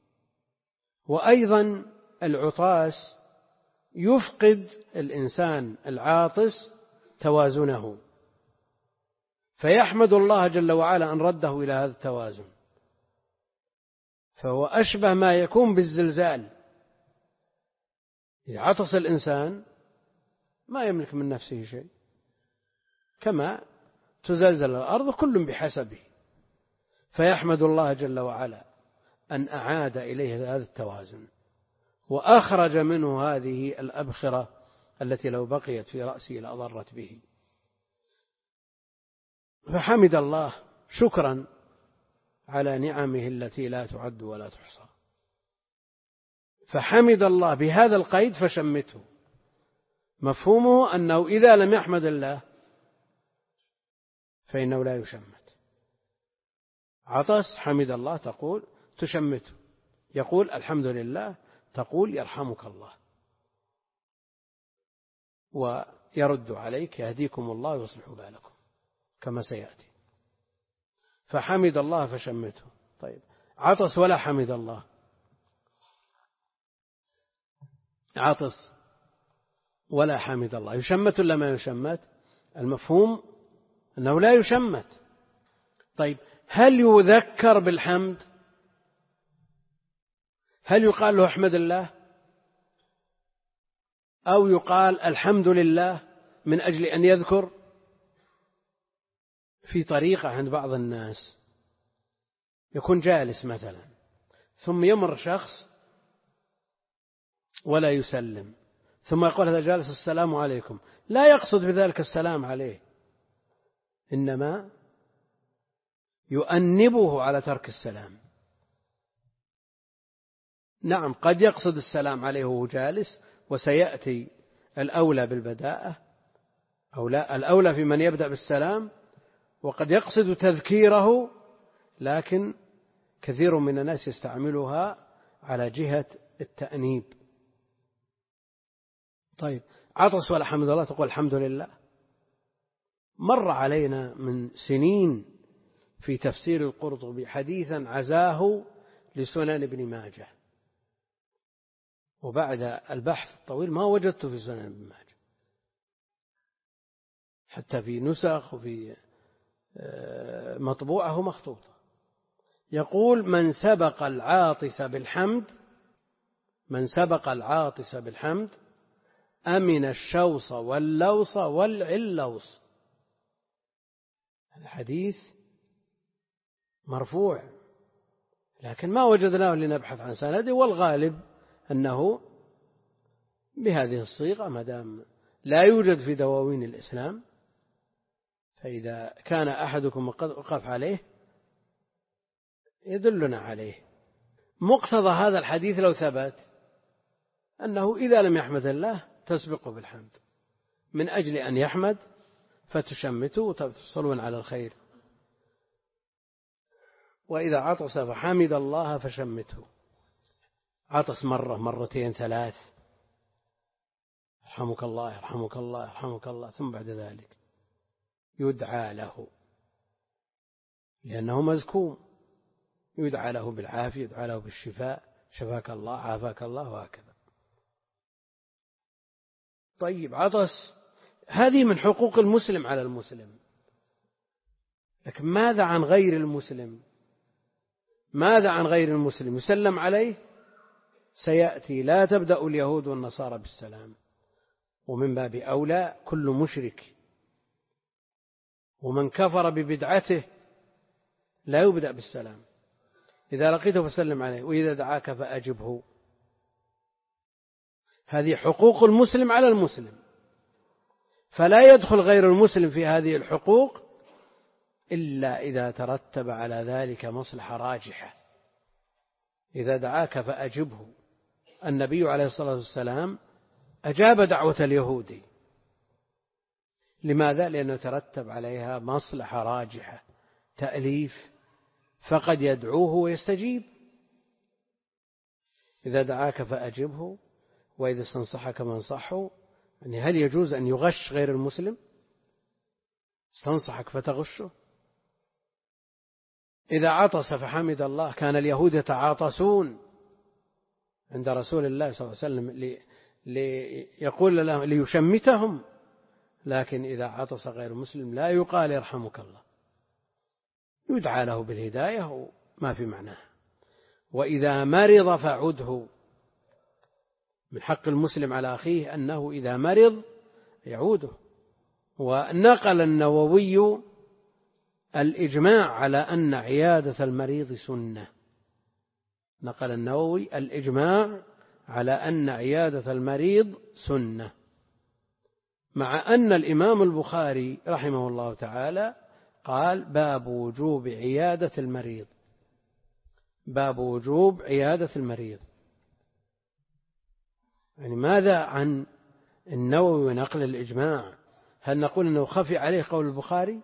وأيضا العطاس يفقد الإنسان العاطس توازنه، فيحمد الله جل وعلا أن رده إلى هذا التوازن، فهو أشبه ما يكون بالزلزال. إذا عطس الإنسان ما يملك من نفسه شيء، كما تزلزل الأرض كل بحسبه، فيحمد الله جل وعلا أن أعاد إليه هذا التوازن وأخرج منه هذه الأبخرة التي لو بقيت في رأسه لأضرت به. فحمد الله شكرا على نعمه التي لا تعد ولا تحصى، فحمد الله بهذا القيد فشمته. مفهومه أنه إذا لم يحمد الله فإنه لا يشمت. عطس حمد الله تقول تشمته، يقول الحمد لله تقول يرحمك الله، ويرد عليك يهديكم الله ويصلح بالكم كما سيأتي. فحمد الله فشمته. طيب عطس ولا حمد الله، عطس ولا حمد الله، يشمت ولا ما يشمت؟ المفهوم أنه لا يشمت. طيب هل يذكر بالحمد؟ هل يقال له احمد الله أو يقال الحمد لله من أجل أن يذكر؟ في طريقة عند بعض الناس يكون جالس مثلا ثم يمر شخص ولا يسلم، ثم يقول هذا جالس السلام عليكم، لا يقصد بذلك السلام عليه، إنما يؤنبه على ترك السلام. نعم قد يقصد السلام عليه وهو جالس، وسيأتي الأولى بالبداءة أو لا، الأولى في من يبدأ بالسلام، وقد يقصد تذكيره، لكن كثير من الناس يستعملها على جهة التأنيب. طيب عطس ولا حمد الله تقول الحمد لله. مر علينا من سنين في تفسير القرطبي حديثا عزاه لسنن ابن ماجه، وبعد البحث الطويل ما وجدته في سنن ابن ماجه، حتى في نسخ وفي مطبوعة مخطوطة. يقول من سبق العاطس بالحمد من سبق العاطس بالحمد أمن الشوص واللوص والعلوص. الحديث مرفوع، لكن ما وجدناه لنبحث عن سنده، والغالب أنه بهذه الصيغة ما دام لا يوجد في دواوين الإسلام، فإذا كان أحدكم وقف عليه يدلنا عليه. مقتضى هذا الحديث لو ثبت أنه إذا لم يحمد الله تسبقه بالحمد من أجل أن يحمد فتشمته وتصلون على الخير. وإذا عطس فحمد الله فشمته. عطس مرة مرتين ثلاث، يرحمك الله يرحمك الله يرحمك الله، ثم بعد ذلك يدعى له لأنه مزكوم، يدعى له بالعافية، يدعى له بالشفاء، شفاك الله عافاك الله، وهكذا. طيب عطس، هذه من حقوق المسلم على المسلم. لكن ماذا عن غير المسلم؟ ماذا عن غير المسلم؟ يسلم عليه؟ سيأتي، لا تبدأ اليهود والنصارى بالسلام، ومن باب أولى كل مشرك ومن كفر ببدعته لا يبدأ بالسلام. إذا لقيته فسلم عليه، وإذا دعاك فأجبه. هذه حقوق المسلم على المسلم، فلا يدخل غير المسلم في هذه الحقوق إلا إذا ترتب على ذلك مصلحة راجحة. إذا دعاك فأجبه، النبي عليه الصلاة والسلام أجاب دعوة اليهودي، لماذا؟ لأنه ترتب عليها مصلحة راجحة، تأليف، فقد يدعوه ويستجيب. إذا دعاك فأجبه، وإذا استنصحك فانصحه. يعني هل يجوز أن يغش غير المسلم؟ استنصحك فتغشه؟ إذا عطس فحمد الله، كان اليهود يتعاطسون عند رسول الله صلى الله عليه وسلم ليقول لهم ليشمتهم، لكن إذا عطس غير مسلم لا يقال يرحمك الله، يدعى له بالهداية وما في معناه. وإذا مرض فعده، من حق المسلم على أخيه أنه إذا مرض يعوده. ونقل النووي الإجماع على أن عيادة المريض سنة، نقل النووي الإجماع على أن عيادة المريض سنة، مع أن الإمام البخاري رحمه الله تعالى قال باب وجوب عيادة المريض، باب وجوب عيادة المريض. يعني ماذا عن النووي ونقل الإجماع؟ هل نقول أنه خفي عليه قول البخاري؟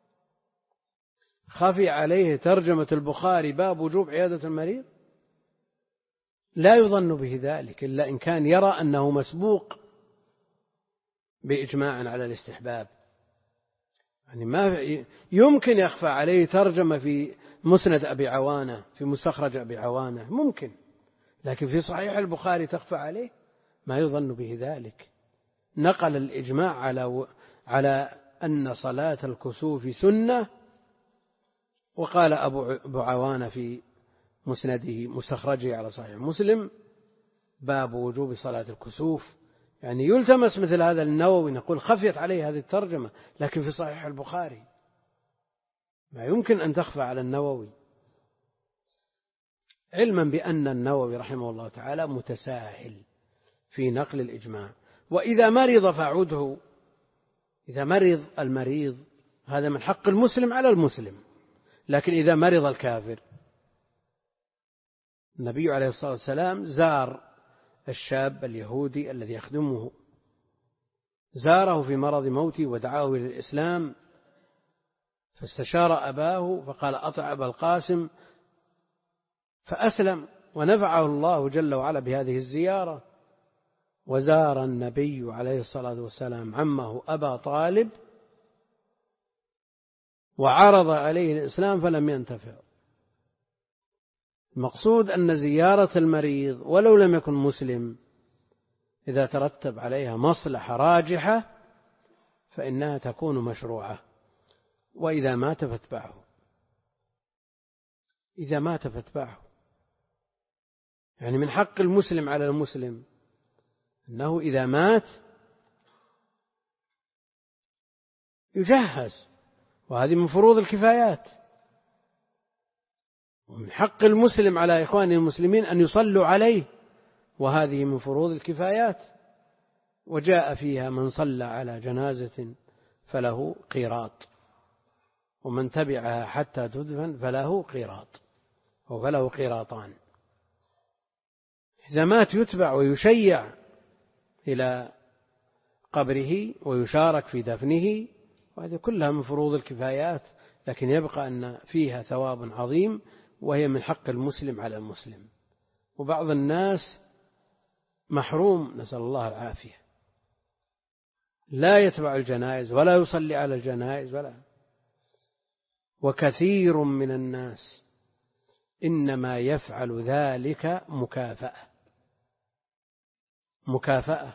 خفي عليه ترجمة البخاري باب وجوب عيادة المريض؟ لا يظن به ذلك إلا إن كان يرى أنه مسبوق بإجماع على الاستحباب. يعني ما يمكن يخفى عليه ترجمة في مسند أبي عوانة، في مستخرج أبي عوانة، ممكن، لكن في صحيح البخاري تخفى عليه؟ ما يظن به ذلك. نقل الإجماع على على أن صلاة الكسوف سنة، وقال أبو عوانة في مسنده مستخرجه على صحيح مسلم باب وجوب صلاة الكسوف. يعني يلتمس مثل هذا النووي، نقول خفيت عليه هذه الترجمة، لكن في صحيح البخاري ما يمكن أن تخفى على النووي، علما بأن النووي رحمه الله تعالى متساهل في نقل الإجماع. وإذا مرض فعده، إذا مرض المريض هذا من حق المسلم على المسلم، لكن إذا مرض الكافر، النبي عليه الصلاة والسلام زار الشاب اليهودي الذي يخدمه، زاره في مرض موته ودعاه إلى الإسلام، فاستشار أباه فقال أطع أبا القاسم، فأسلم ونفعه الله جل وعلا بهذه الزيارة. وزار النبي عليه الصلاة والسلام عمه أبا طالب وعرض عليه الإسلام فلم ينتفع. المقصود أن زيارة المريض ولو لم يكن مسلم إذا ترتب عليها مصلحة راجحة فإنها تكون مشروعة. وإذا مات فاتبعه، إذا مات فاتبعه. يعني من حق المسلم على المسلم أنه إذا مات يجهز، وهذه من فروض الكفايات. ومن حق المسلم على إخوانه المسلمين أن يصلوا عليه، وهذه من فروض الكفايات. وجاء فيها من صلى على جنازة فله قيراط، ومن تبعها حتى تدفن فله قيراط، وفله قيراطان. إذا مات يتبع ويشيع إلى قبره ويشارك في دفنه، وهذه كلها من فروض الكفايات، لكن يبقى أن فيها ثواب عظيم، وهي من حق المسلم على المسلم. وبعض الناس محروم، نسأل الله العافية، لا يتبع الجنائز ولا يصلي على الجنائز ولا. وكثير من الناس إنما يفعل ذلك مكافأة مكافأة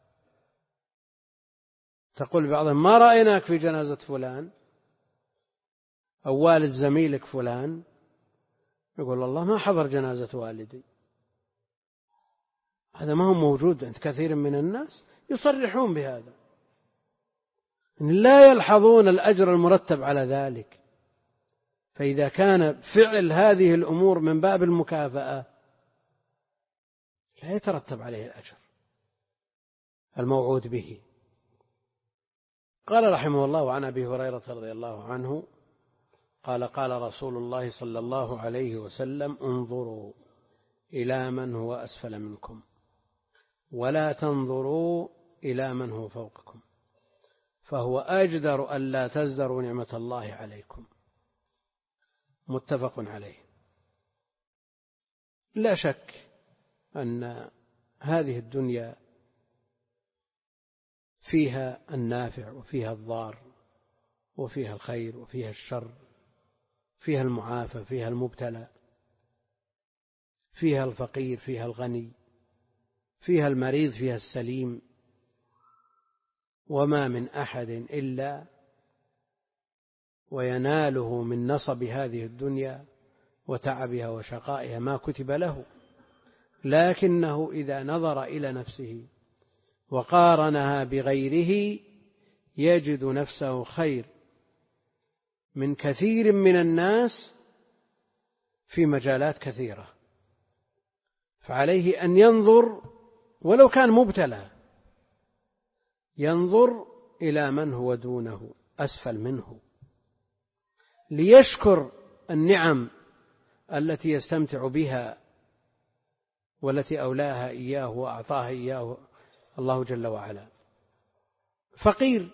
تقول بعضهم ما رأيناك في جنازة فلان أو والد زميلك فلان، يقول الله ما حضر جنازة والدي. هذا ما هو موجود عند كثير من الناس، يصرحون بهذا، لا يلحظون الأجر المرتب على ذلك. فإذا كان فعل هذه الأمور من باب المكافأة لا يترتب عليه الأجر الموعود به. قال رحمه الله: وعن أبي هريرة رضي الله عنه قال: قال رسول الله صلى الله عليه وسلم: انظروا إلى من هو أسفل منكم ولا تنظروا إلى من هو فوقكم، فهو أجدر ألا تزدروا نعمة الله عليكم. متفق عليه. لا شك أن هذه الدنيا فيها النافع وفيها الضار وفيها الخير وفيها الشر، فيها المعافى فيها المبتلى، فيها الفقير فيها الغني، فيها المريض فيها السليم. وما من أحد إلا ويناله من نصب هذه الدنيا وتعبها وشقائها ما كتب له، لكنه إذا نظر إلى نفسه وقارنها بغيره يجد نفسه خير من كثير من الناس في مجالات كثيرة. فعليه أن ينظر ولو كان مبتلى، ينظر إلى من هو دونه أسفل منه ليشكر النعم التي يستمتع بها والتي أولاها إياه وأعطاها إياه الله جل وعلا. فقير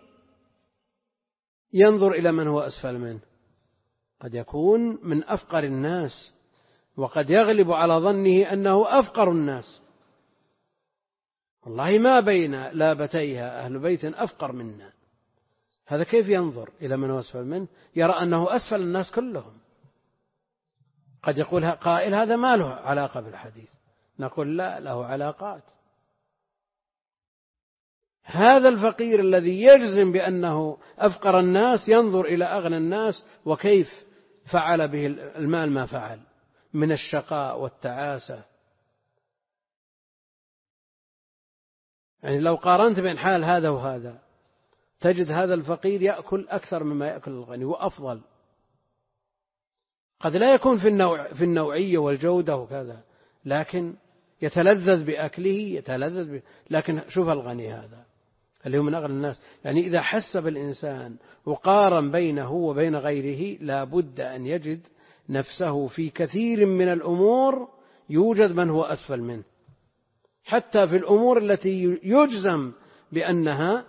ينظر إلى من هو أسفل منه، قد يكون من أفقر الناس وقد يغلب على ظنه أنه أفقر الناس. والله ما بين لابتيها أهل بيت أفقر منا. هذا كيف ينظر إلى من هو أسفل منه؟ يرى أنه أسفل الناس كلهم. قد يقول قائل هذا ما له علاقة بالحديث، نقول لا، له علاقات. هذا الفقير الذي يجزم بأنه أفقر الناس ينظر إلى أغنى الناس وكيف فعل به المال ما فعل من الشقاء والتعاسة. يعني لو قارنت بين حال هذا وهذا تجد هذا الفقير يأكل أكثر مما يأكل الغني وأفضل. قد لا يكون في النوع في النوعية والجودة وكذا، لكن يتلذذ بأكله يتلذذ ب... لكن شوف الغني هذا اللي هو من أغنى الناس. يعني إذا حسب الإنسان وقارن بينه وبين غيره لا بد أن يجد نفسه في كثير من الأمور يوجد من هو أسفل منه، حتى في الأمور التي يجزم بأنها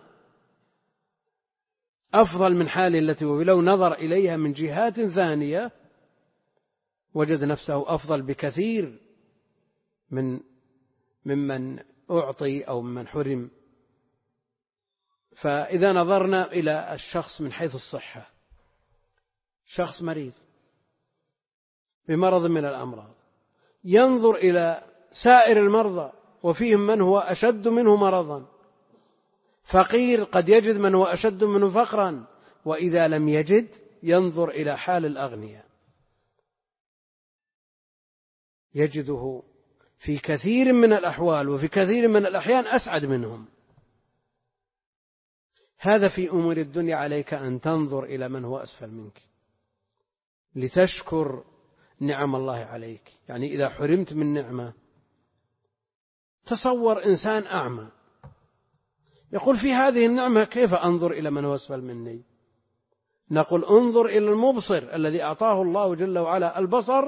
أفضل من حاله التي ولو نظر إليها من جهات ثانية وجد نفسه أفضل بكثير من ممن أعطي أو ممن حرم. فإذا نظرنا إلى الشخص من حيث الصحة، شخص مريض بمرض من الأمراض ينظر إلى سائر المرضى وفيهم من هو أشد منه مرضا. فقير قد يجد من هو أشد منه فقرا، وإذا لم يجد ينظر إلى حال الأغنياء يجده في كثير من الأحوال وفي كثير من الأحيان أسعد منهم. هذا في أمور الدنيا عليك أن تنظر إلى من هو أسفل منك لتشكر نعم الله عليك. يعني إذا حرمت من نعمة، تصور إنسان أعمى يقول في هذه النعمة كيف أنظر إلى من هو أسفل مني؟ نقول انظر إلى المبصر الذي أعطاه الله جل وعلا البصر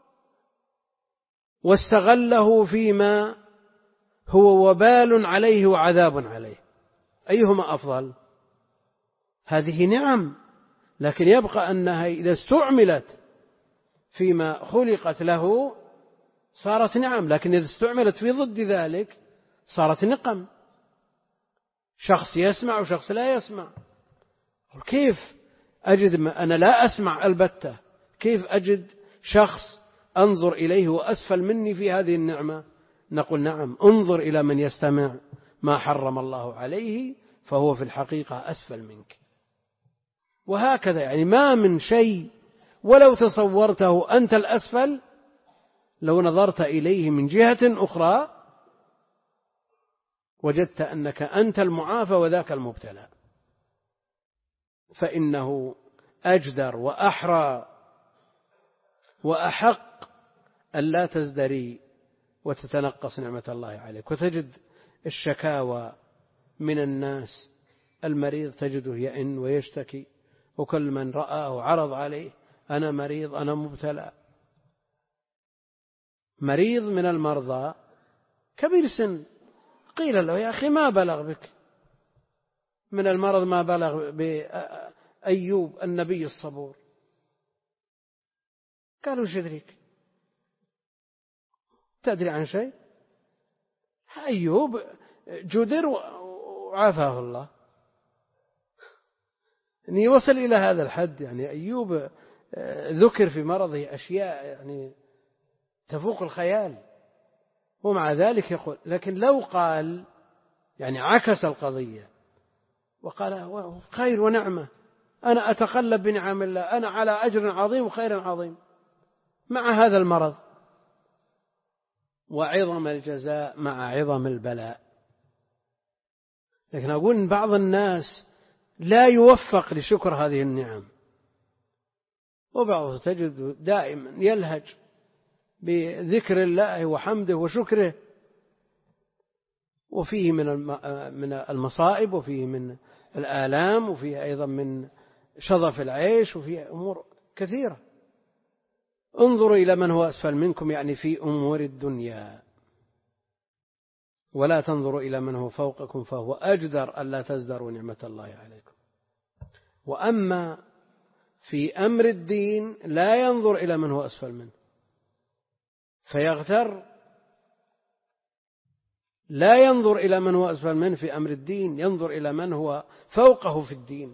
واستغله فيما هو وبال عليه وعذاب عليه، أيهما أفضل؟ هذه نعم، لكن يبقى أنها إذا استعملت فيما خلقت له صارت نعم، لكن إذا استعملت في ضد ذلك صارت نقم. شخص يسمع وشخص لا يسمع. كيف أجد أنا لا أسمع البتة، كيف أجد شخص أنظر إليه وأسفل مني في هذه النعمة؟ نقول نعم، انظر إلى من يستمع ما حرم الله عليه فهو في الحقيقة أسفل منك. وهكذا يعني ما من شيء ولو تصورته أنت الأسفل لو نظرت إليه من جهة أخرى وجدت أنك أنت المعافى وذاك المبتلى. فإنه أجدر وأحرى وأحق أن لا تزدري وتتنقص نعمة الله عليك. وتجد الشكاوى من الناس، المريض تجده يئن ويشتكي، وكل من رآه عرض عليه أنا مريض أنا مبتلى. مريض من المرضى كبير سن قيل له يا أخي ما بلغ بك من المرض ما بلغ بأيوب النبي الصبور. قالوا وش يدريك، تدري عن شيء؟ أيوب جدر وعافاه الله. يعني وصل إلى هذا الحد، يعني أيوب ذكر في مرضه أشياء يعني تفوق الخيال، ومع ذلك يقول. لكن لو قال يعني عكس القضية وقال خير ونعمة، أنا أتقلب بنعم الله، أنا على أجر عظيم وخير عظيم مع هذا المرض، وعظم الجزاء مع عظم البلاء. لكن أقول إن بعض الناس لا يوفق لشكر هذه النعم، وبعضه تجد دائما يلهج بذكر الله وحمده وشكره، وفيه من المصائب وفيه من الآلام وفيه أيضا من شظف العيش وفيه أمور كثيرة. انظروا إلى من هو أسفل منكم يعني في أمور الدنيا، ولا تنظروا إلى من هو فوقكم فهو أجدر ألا تزدروا نعمة الله عليكم. وأما في أمر الدين لا ينظر إلى من هو أسفل منه فيغتر، لا ينظر إلى من هو أسفل منه في أمر الدين، ينظر إلى من هو فوقه في الدين،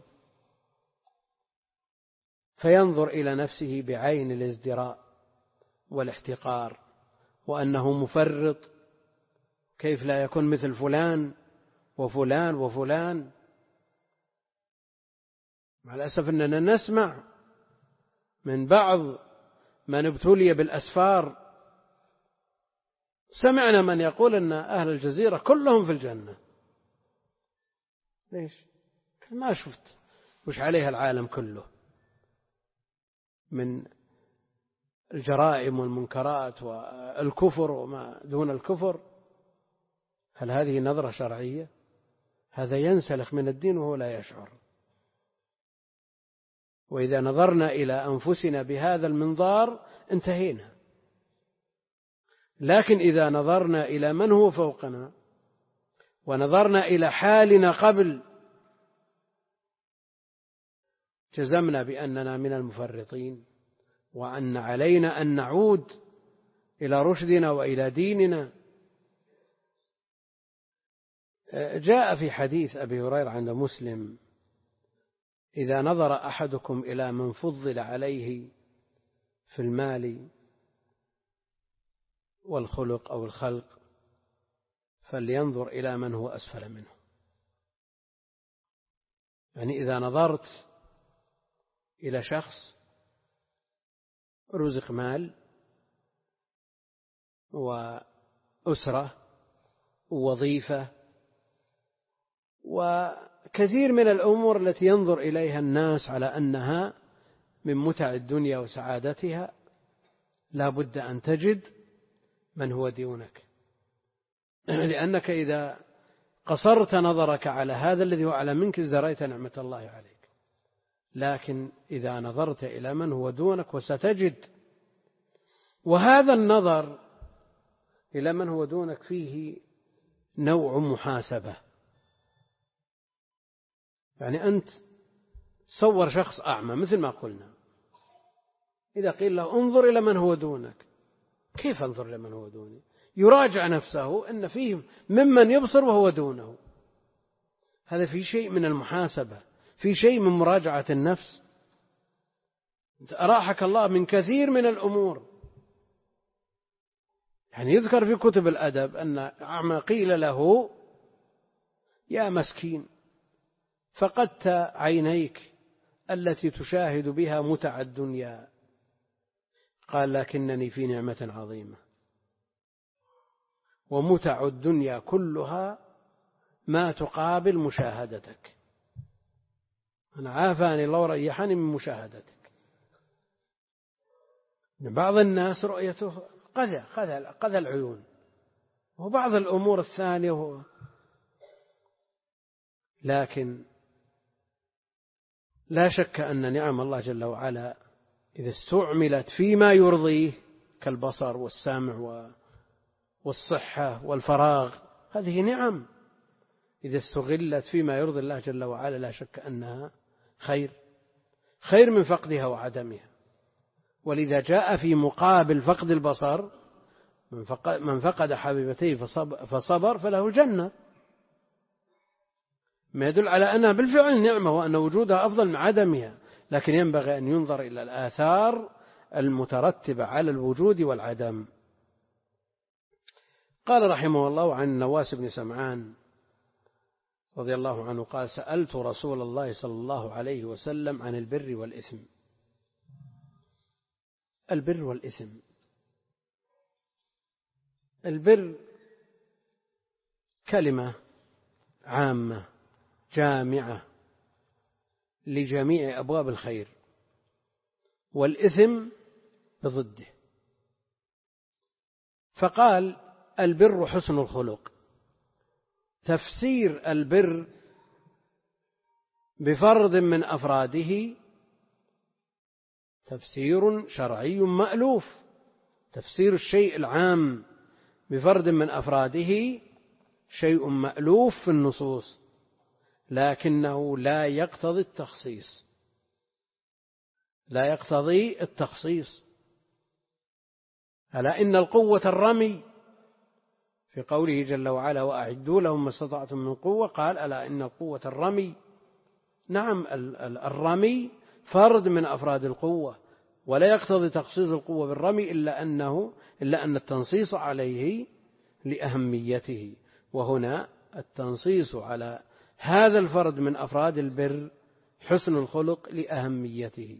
فينظر إلى نفسه بعين الازدراء والاحتقار وأنه مفرط، كيف لا يكون مثل فلان وفلان وفلان. مع الأسف أننا نسمع من بعض من ابتلي بالأسفار، سمعنا من يقول أن أهل الجزيرة كلهم في الجنة. ليش؟ ما شفت وش عليها العالم كله من الجرائم والمنكرات والكفر وما دون الكفر. هل هذه نظرة شرعية؟ هذا ينسلخ من الدين وهو لا يشعر. وإذا نظرنا إلى أنفسنا بهذا المنظار انتهينا. لكن إذا نظرنا إلى من هو فوقنا ونظرنا إلى حالنا قبل، جزمنا بأننا من المفرطين، وأن علينا أن نعود إلى رشدنا وإلى ديننا. جاء في حديث أبي هريرة عند مسلم: إذا نظر أحدكم إلى من فضل عليه في المال والخلق أو الخلق فلينظر إلى من هو أسفل منه. يعني إذا نظرت إلى شخص رزق مال وأسرة ووظيفة وكثير من الأمور التي ينظر إليها الناس على أنها من متع الدنيا وسعادتها، لا بد أن تجد من هو دونك، لأنك إذا قصرت نظرك على هذا الذي هو أعلى منك ازدريت نعمة الله عليك. لكن إذا نظرت إلى من هو دونك وستجد، وهذا النظر إلى من هو دونك فيه نوع محاسبة. يعني أنت صور شخص أعمى مثل ما قلنا، إذا قيل له انظر إلى من هو دونك كيف أنظر لمن هو دوني؟ يراجع نفسه أن فيهم ممن يبصر وهو دونه. هذا في شيء من المحاسبة، في شيء من مراجعة النفس. أراحك الله من كثير من الأمور. يعني يذكر في كتب الأدب أن أعمى قيل له يا مسكين فقدت عينيك التي تشاهد بها متع الدنيا، قال لكنني في نعمة عظيمة، ومتع الدنيا كلها ما تقابل مشاهدتك. أنا عافاني الله وريحني من مشاهدتك. بعض الناس رؤيته قذى قذى قذى العيون، وبعض الأمور الثانية هو، لكن لا شك أن نعم الله جل وعلا إذا استعملت فيما يرضيه كالبصر والسمع والصحة والفراغ، هذه نعم إذا استغلت فيما يرضي الله جل وعلا لا شك أنها خير، خير من فقدها وعدمها. ولذا جاء في مقابل فقد البصر من فقد حبيبتيه فصبر فله الجنة، ما يدل على أنها بالفعل نعمة وأن وجودها أفضل من عدمها، لكن ينبغي أن ينظر إلى الآثار المترتبة على الوجود والعدم. قال رحمه الله عن النواس بن سمعان رضي الله عنه قال سألت رسول الله صلى الله عليه وسلم عن البر والإثم. البر والإثم، البر كلمة عامة جامعة لجميع أبواب الخير، والإثم بضده. فقال البر حسن الخلق. تفسير البر بفرد من أفراده تفسير شرعي مألوف. تفسير الشيء العام بفرد من أفراده شيء مألوف في النصوص، لكنه لا يقتضي التخصيص، لا يقتضي التخصيص. ألا إن القوة الرمي في قوله جل وعلا وأعدوا لهم ما استطعتم من قوة، قال ألا إن القوة الرمي. نعم الرمي فرد من أفراد القوة، ولا يقتضي تخصيص القوة بالرمي إلا أنه إلا أن التنصيص عليه لأهميته. وهنا التنصيص على هذا الفرد من أفراد البر حسن الخلق لأهميته.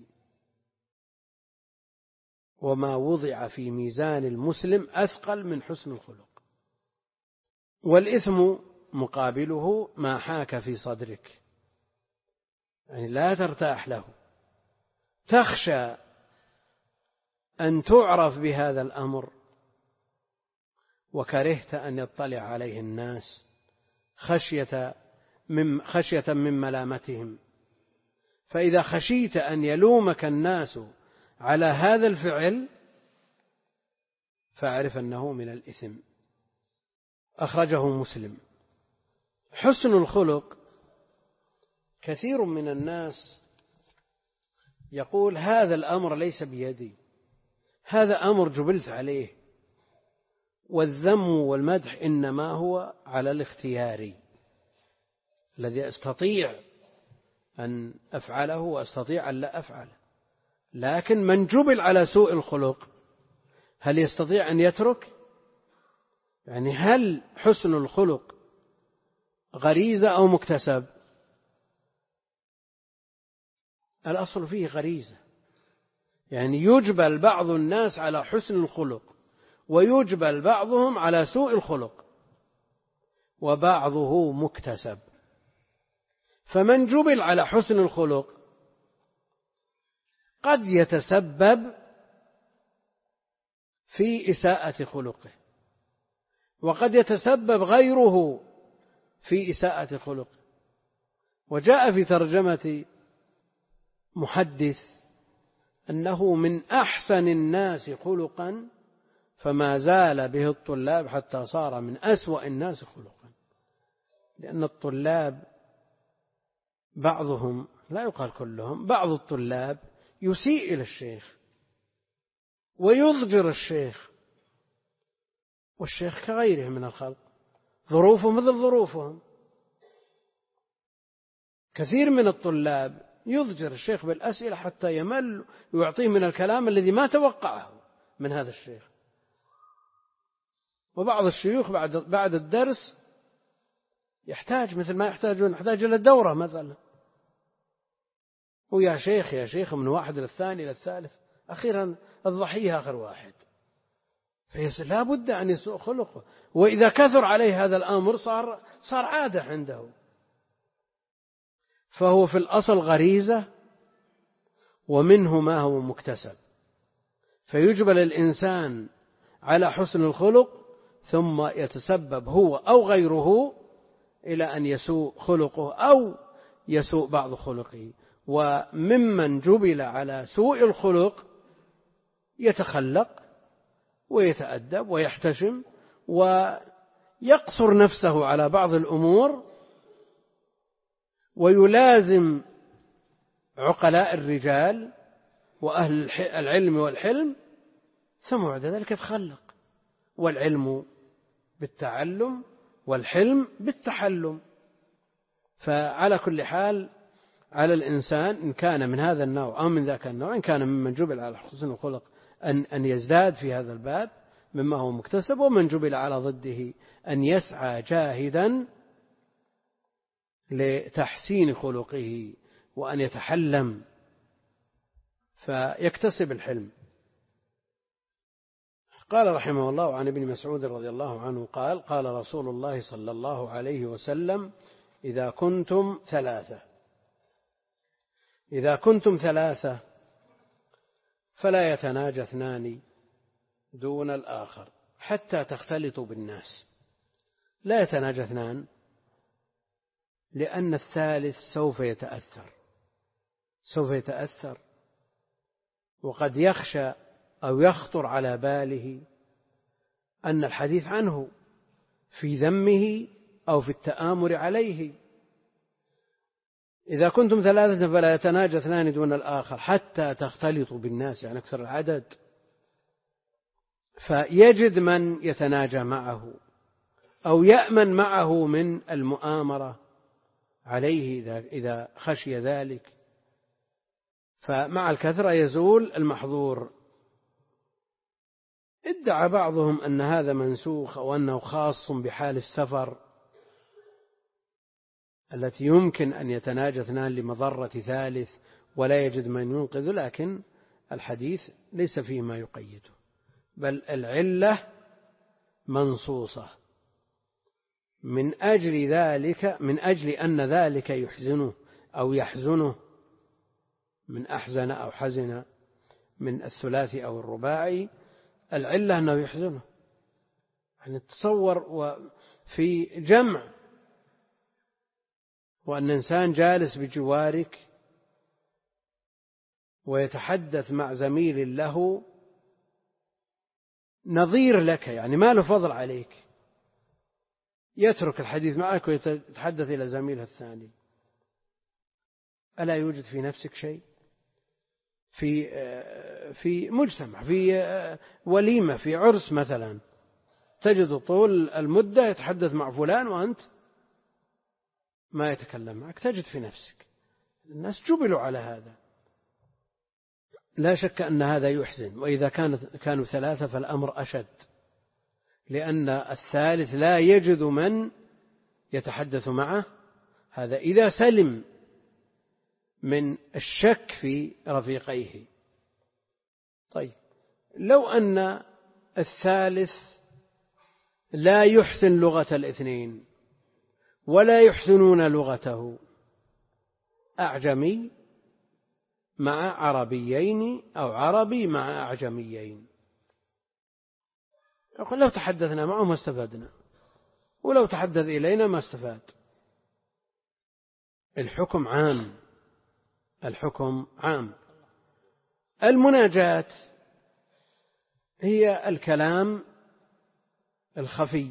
وما وضع في ميزان المسلم أثقل من حسن الخلق. والإثم مقابله ما حاك في صدرك، يعني لا ترتاح له، تخشى أن تعرف بهذا الأمر وكرهت أن يطلع عليه الناس خشية من, خشية من ملامتهم. فإذا خشيت أن يلومك الناس على هذا الفعل فاعرف أنه من الإثم. أخرجه مسلم. حسن الخلق، كثير من الناس يقول هذا الأمر ليس بيدي، هذا أمر جبلت عليه، والذم والمدح إنما هو على الاختياري الذي أستطيع أن أفعله وأستطيع أن لا أفعله. لكن من جبل على سوء الخلق هل يستطيع أن يترك؟ يعني هل حسن الخلق غريزة أو مكتسب؟ الأصل فيه غريزة، يعني يجبل بعض الناس على حسن الخلق ويجبل بعضهم على سوء الخلق، وبعضه مكتسب. فمن جبل على حسن الخلق قد يتسبب في إساءة خلقه، وقد يتسبب غيره في إساءة خلقه. وجاء في ترجمة محدث أنه من أحسن الناس خلقا فما زال به الطلاب حتى صار من أسوأ الناس خلقا. لأن الطلاب بعضهم، لا يقال كلهم، بعض الطلاب يسيء إلى الشيخ ويضجر الشيخ والشيخ كغيره من الخلق، ظروفه مثل ظروفهم. كثير من الطلاب يضجر الشيخ بالأسئلة حتى يمل ويعطيه من الكلام الذي ما توقعه من هذا الشيخ. وبعض الشيوخ بعد بعد الدرس يحتاج مثل ما يحتاجون يحتاج إلى الدورة مثلا، ويا شيخ يا شيخ من واحد للثاني للثالث، أخيرا الضحية آخر واحد. فلا بد أن يسوء خلقه، وإذا كثر عليه هذا الأمر صار صار عادة عنده. فهو في الأصل غريزة، ومنه ما هو مكتسب، فيجبل الإنسان على حسن الخلق، ثم يتسبب هو أو غيره إلى أن يسوء خلقه أو يسوء بعض خلقه. وممن جبل على سوء الخلق يتخلق ويتأدب ويحتشم ويقصر نفسه على بعض الأمور، ويلازم عقلاء الرجال وأهل العلم والحلم، ثم بعد ذلك يتخلق. والعلم بالتعلم والحلم بالتحلم. فعلى كل حال على الإنسان إن كان من هذا النوع أو من ذاك النوع، إن كان ممن جبل على حسن الخلق أن أن يزداد في هذا الباب مما هو مكتسب، ومن جبل على ضده أن يسعى جاهدا لتحسين خلقه وأن يتحلم فيكتسب الحلم. قال رحمه الله عن ابن مسعود رضي الله عنه قال: قال رسول الله صلى الله عليه وسلم: إذا كنتم ثلاثة إذا كنتم ثلاثة فلا يتناجى اثنان دون الآخر حتى تختلطوا بالناس. لا يتناجى اثنان لأن الثالث سوف يتأثر سوف يتأثر وقد يخشى أو يخطر على باله أن الحديث عنه في ذمه أو في التآمر عليه. إذا كنتم ثلاثة فلا يتناجى اثنان دون الآخر حتى تختلطوا بالناس، يعني أكثر العدد، فيجد من يتناجى معه أو يأمن معه من المؤامرة عليه إذا خشي ذلك. فمع الكثرة يزول المحظور. ادعى بعضهم أن هذا منسوخ أو أنه خاص بحال السفر التي يمكن أن يتناجى اثنان لمضرة ثالث ولا يجد من ينقذ، لكن الحديث ليس فيه ما يقيده، بل العلة منصوصة من أجل ذلك من أجل أن ذلك يحزنه أو يحزنه، من أحزن أو حزن من الثلاثي أو الرباعي، العلة أنه يحزنه. يعني تصور في جمع وأن إنسان جالس بجوارك ويتحدث مع زميل له نظير لك، يعني ما له فضل عليك، يترك الحديث معك ويتحدث إلى زميله الثاني. ألا يوجد في نفسك شيء؟ في في مجتمع، في وليمة، في عرس مثلا، تجد طول المدة يتحدث مع فلان وأنت ما يتكلم معك، تجد في نفسك. الناس جبلوا على هذا. لا شك أن هذا يحزن. وإذا كانت كانوا ثلاثة فالأمر أشد، لأن الثالث لا يجد من يتحدث معه. هذا إذا سلم من الشك في رفيقيه. طيب لو أن الثالث لا يحسن لغة الاثنين ولا يحسنون لغته، أعجمي مع عربيين أو عربي مع أعجميين، يقول لو تحدثنا معه ما استفدنا، ولو تحدث إلينا ما استفاد. الحكم عام الحكم عام. المناجاة هي الكلام الخفي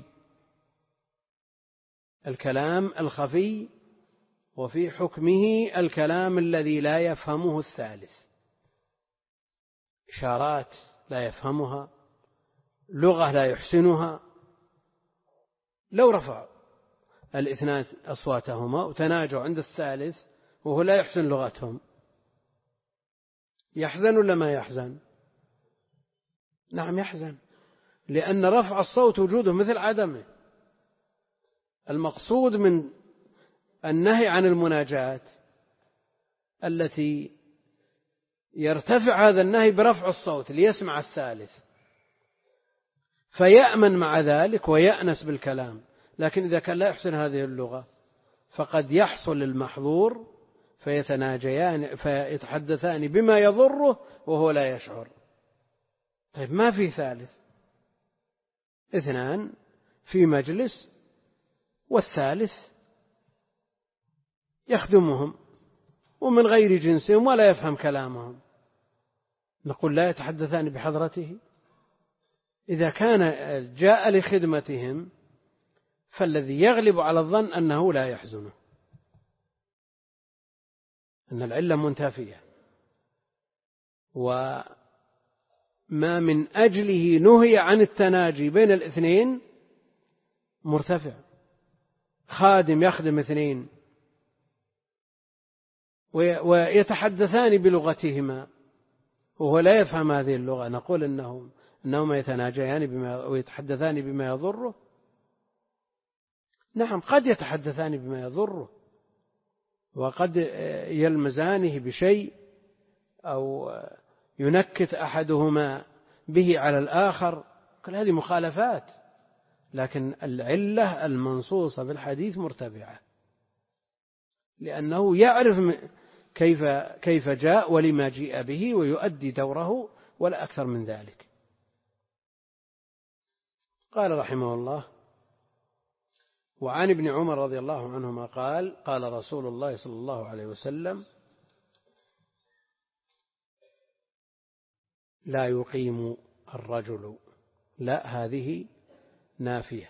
الكلام الخفي وفي حكمه الكلام الذي لا يفهمه الثالث، إشارات لا يفهمها، لغة لا يحسنها، لو رفع الاثنان أصواتهما وتناجوا عند الثالث وهو لا يحسن لغتهم، يحزن ولا ما يحزن؟ نعم يحزن، لأن رفع الصوت وجوده مثل عدمه. المقصود من النهي عن المناجاة التي يرتفع هذا النهي برفع الصوت ليسمع الثالث فيأمن مع ذلك ويأنس بالكلام. لكن إذا كان لا يحسن هذه اللغة فقد يحصل المحظور فيتناجيان فيتحدثان بما يضره وهو لا يشعر. طيب ما في ثالث، اثنان في مجلس والثالث يخدمهم ومن غير جنسهم ولا يفهم كلامهم، نقول لا يتحدثان بحضرته؟ إذا كان جاء لخدمتهم فالذي يغلب على الظن أنه لا يحزنه، أن العلة منتفية، وما من أجله نهي عن التناجي بين الاثنين مرتفع. خادم يخدم اثنين ويتحدثان بلغتهما وهو لا يفهم هذه اللغة، نقول إنهم إنهما يتناجيان بما ويتحدثان بما يضره؟ نعم قد يتحدثان بما يضره وقد يلمزانه بشيء أو ينكت أحدهما به على الآخر، كل هذه مخالفات، لكن العلة المنصوصة في الحديث مرتفعة لأنه يعرف كيف كيف جاء ولما جيء به ويؤدي دوره ولا أكثر من ذلك. قال رحمه الله: وعن ابن عمر رضي الله عنهما قال: قال رسول الله صلى الله عليه وسلم: لا يقيم الرجل. لا هذه نافية،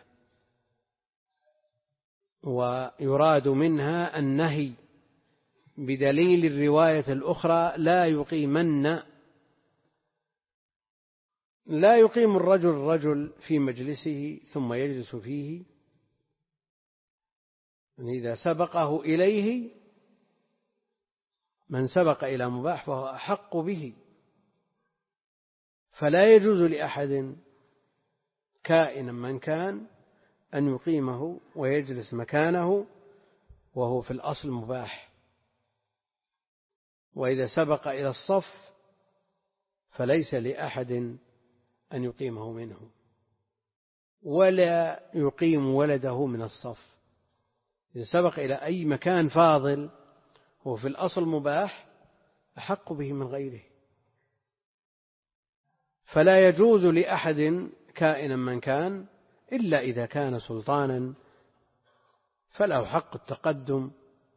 ويراد منها النهي بدليل الرواية الأخرى: لا يقيمن. لا يقيم الرجل الرجل في مجلسه ثم يجلس فيه، إذا سبقه إليه من سبق إلى مباح فهو أحق به، فلا يجوز لأحد كائنا من كان أن يقيمه ويجلس مكانه وهو في الأصل مباح. وإذا سبق إلى الصف فليس لأحد أن يقيمه منه، ولا يقيم ولده من الصف. إذا سبق إلى أي مكان فاضل هو في الأصل مباح أحق به من غيره، فلا يجوز لأحد كائنا من كان إلا إذا كان سلطانا فله حق التقدم.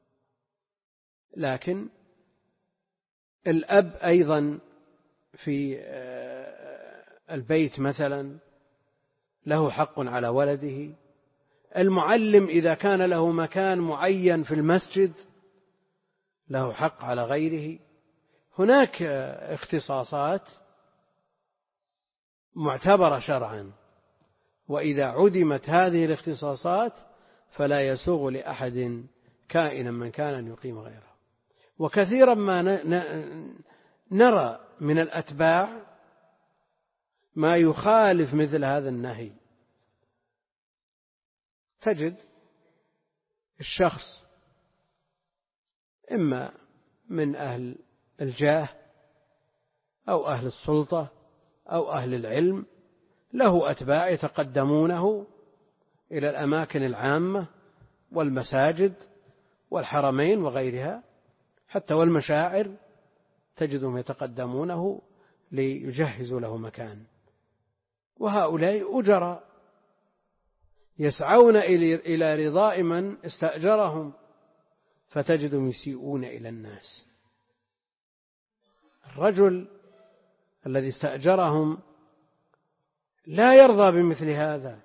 لكن الأب أيضا في البيت مثلا له حق على ولده. المعلم إذا كان له مكان معين في المسجد له حق على غيره. هناك اختصاصات معتبرة شرعا، وإذا عدمت هذه الاختصاصات فلا يسوغ لأحد كائنا من كان أن يقيم غيره. وكثيرا ما نرى من الأتباع ما يخالف مثل هذا النهي. تجد الشخص إما من أهل الجاه أو أهل السلطة أو أهل العلم له أتباع يتقدمونه إلى الأماكن العامة والمساجد والحرمين وغيرها، حتى والمشاعر تجدهم يتقدمونه ليجهزوا له مكان. وهؤلاء أجرى يسعون إلى رضاء من استأجرهم، فتجدهم يسيئون إلى الناس. الرجل الذي استأجرهم لا يرضى بمثل هذا،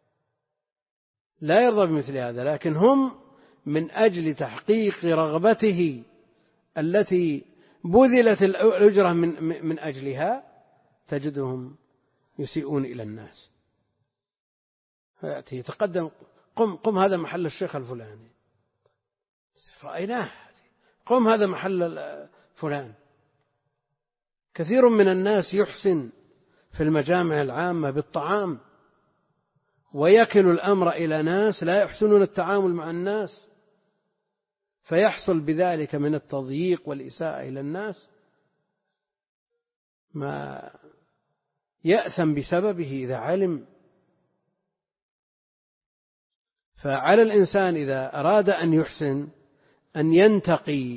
لا يرضى بمثل هذا، لكن هم من أجل تحقيق رغبته التي بذلت الأجرة من, من أجلها تجدهم يسيئون إلى الناس. يأتي يتقدم، قم قم هذا محل الشيخ الفلاني، رأيناه، قم هذا محل فلان. كثير من الناس يحسن في المجامع العامة بالطعام، ويكل الأمر إلى ناس لا يحسنون التعامل مع الناس، فيحصل بذلك من التضييق والإساءة إلى الناس ما يأثم بسببه إذا علم. فعلى الإنسان إذا أراد أن يحسن أن ينتقي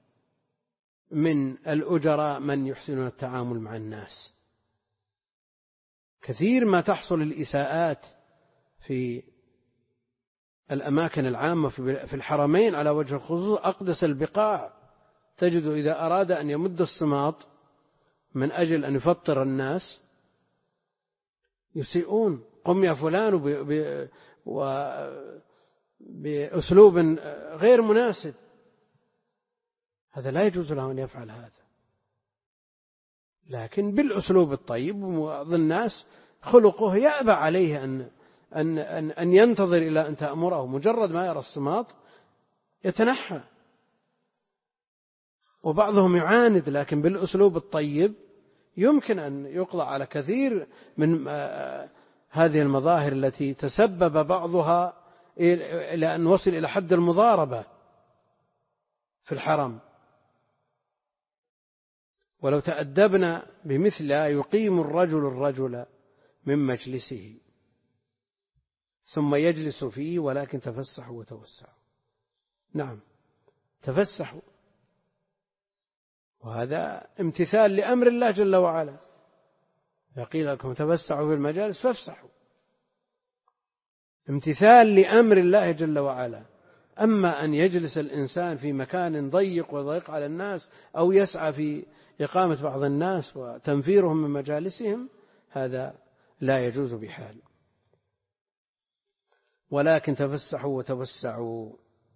من الأجراء من يحسنون التعامل مع الناس. كثير ما تحصل الإساءات في الأماكن العامة في الحرمين على وجه الخصوص أقدس البقاع، تجد إذا أراد أن يمد الصماط من أجل أن يفطر الناس يسيئون، قم يا فلان بأسلوب غير مناسب. هذا لا يجوز له أن يفعل هذا، لكن بالأسلوب الطيب. وبعض الناس خلقه يأبى عليه أن أن أن أن ينتظر إلى أن تأمره، مجرد ما يرى الصماط يتنحى. وبعضهم يعاند، لكن بالأسلوب الطيب يمكن أن يقضى على كثير من هذه المظاهر التي تسبب بعضها إلى أن وصل إلى حد المضاربة في الحرم. ولو تأدبنا بمثل يقيم الرجل الرجل من مجلسه ثم يجلس فيه، ولكن تفسحوا وتوسعوا. نعم تفسحوا، وهذا امتثال لأمر الله جل وعلا. يقول لكم تفسحوا في المجالس فافسحوا، امتثال لأمر الله جل وعلا. أما أن يجلس الإنسان في مكان ضيق وضيق على الناس، أو يسعى في إقامة بعض الناس وتنفيرهم من مجالسهم، هذا لا يجوز بحال. ولكن تفسحوا وتوسعوا.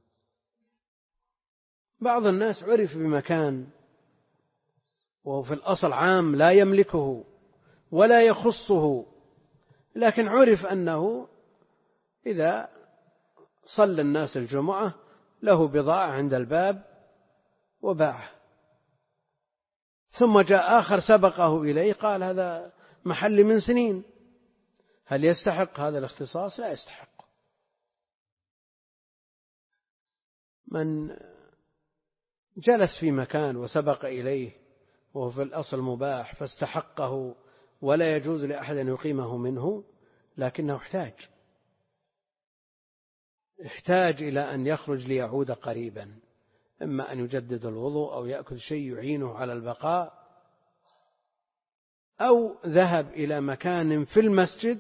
بعض الناس عرف بمكان وهو في الأصل عام لا يملكه ولا يخصه، لكن عرف أنه إذا صلى الناس الجمعة له بضاعة عند الباب وباعه، ثم جاء آخر سبقه إليه قال هذا محل من سنين. هل يستحق هذا الاختصاص؟ لا يستحق. من جلس في مكان وسبق إليه وهو في الأصل مباح فاستحقه ولا يجوز لأحد أن يقيمه منه، لكنه احتاج احتاج إلى أن يخرج ليعود قريبا، إما أن يجدد الوضوء أو يأكل شيء يعينه على البقاء، أو ذهب إلى مكان في المسجد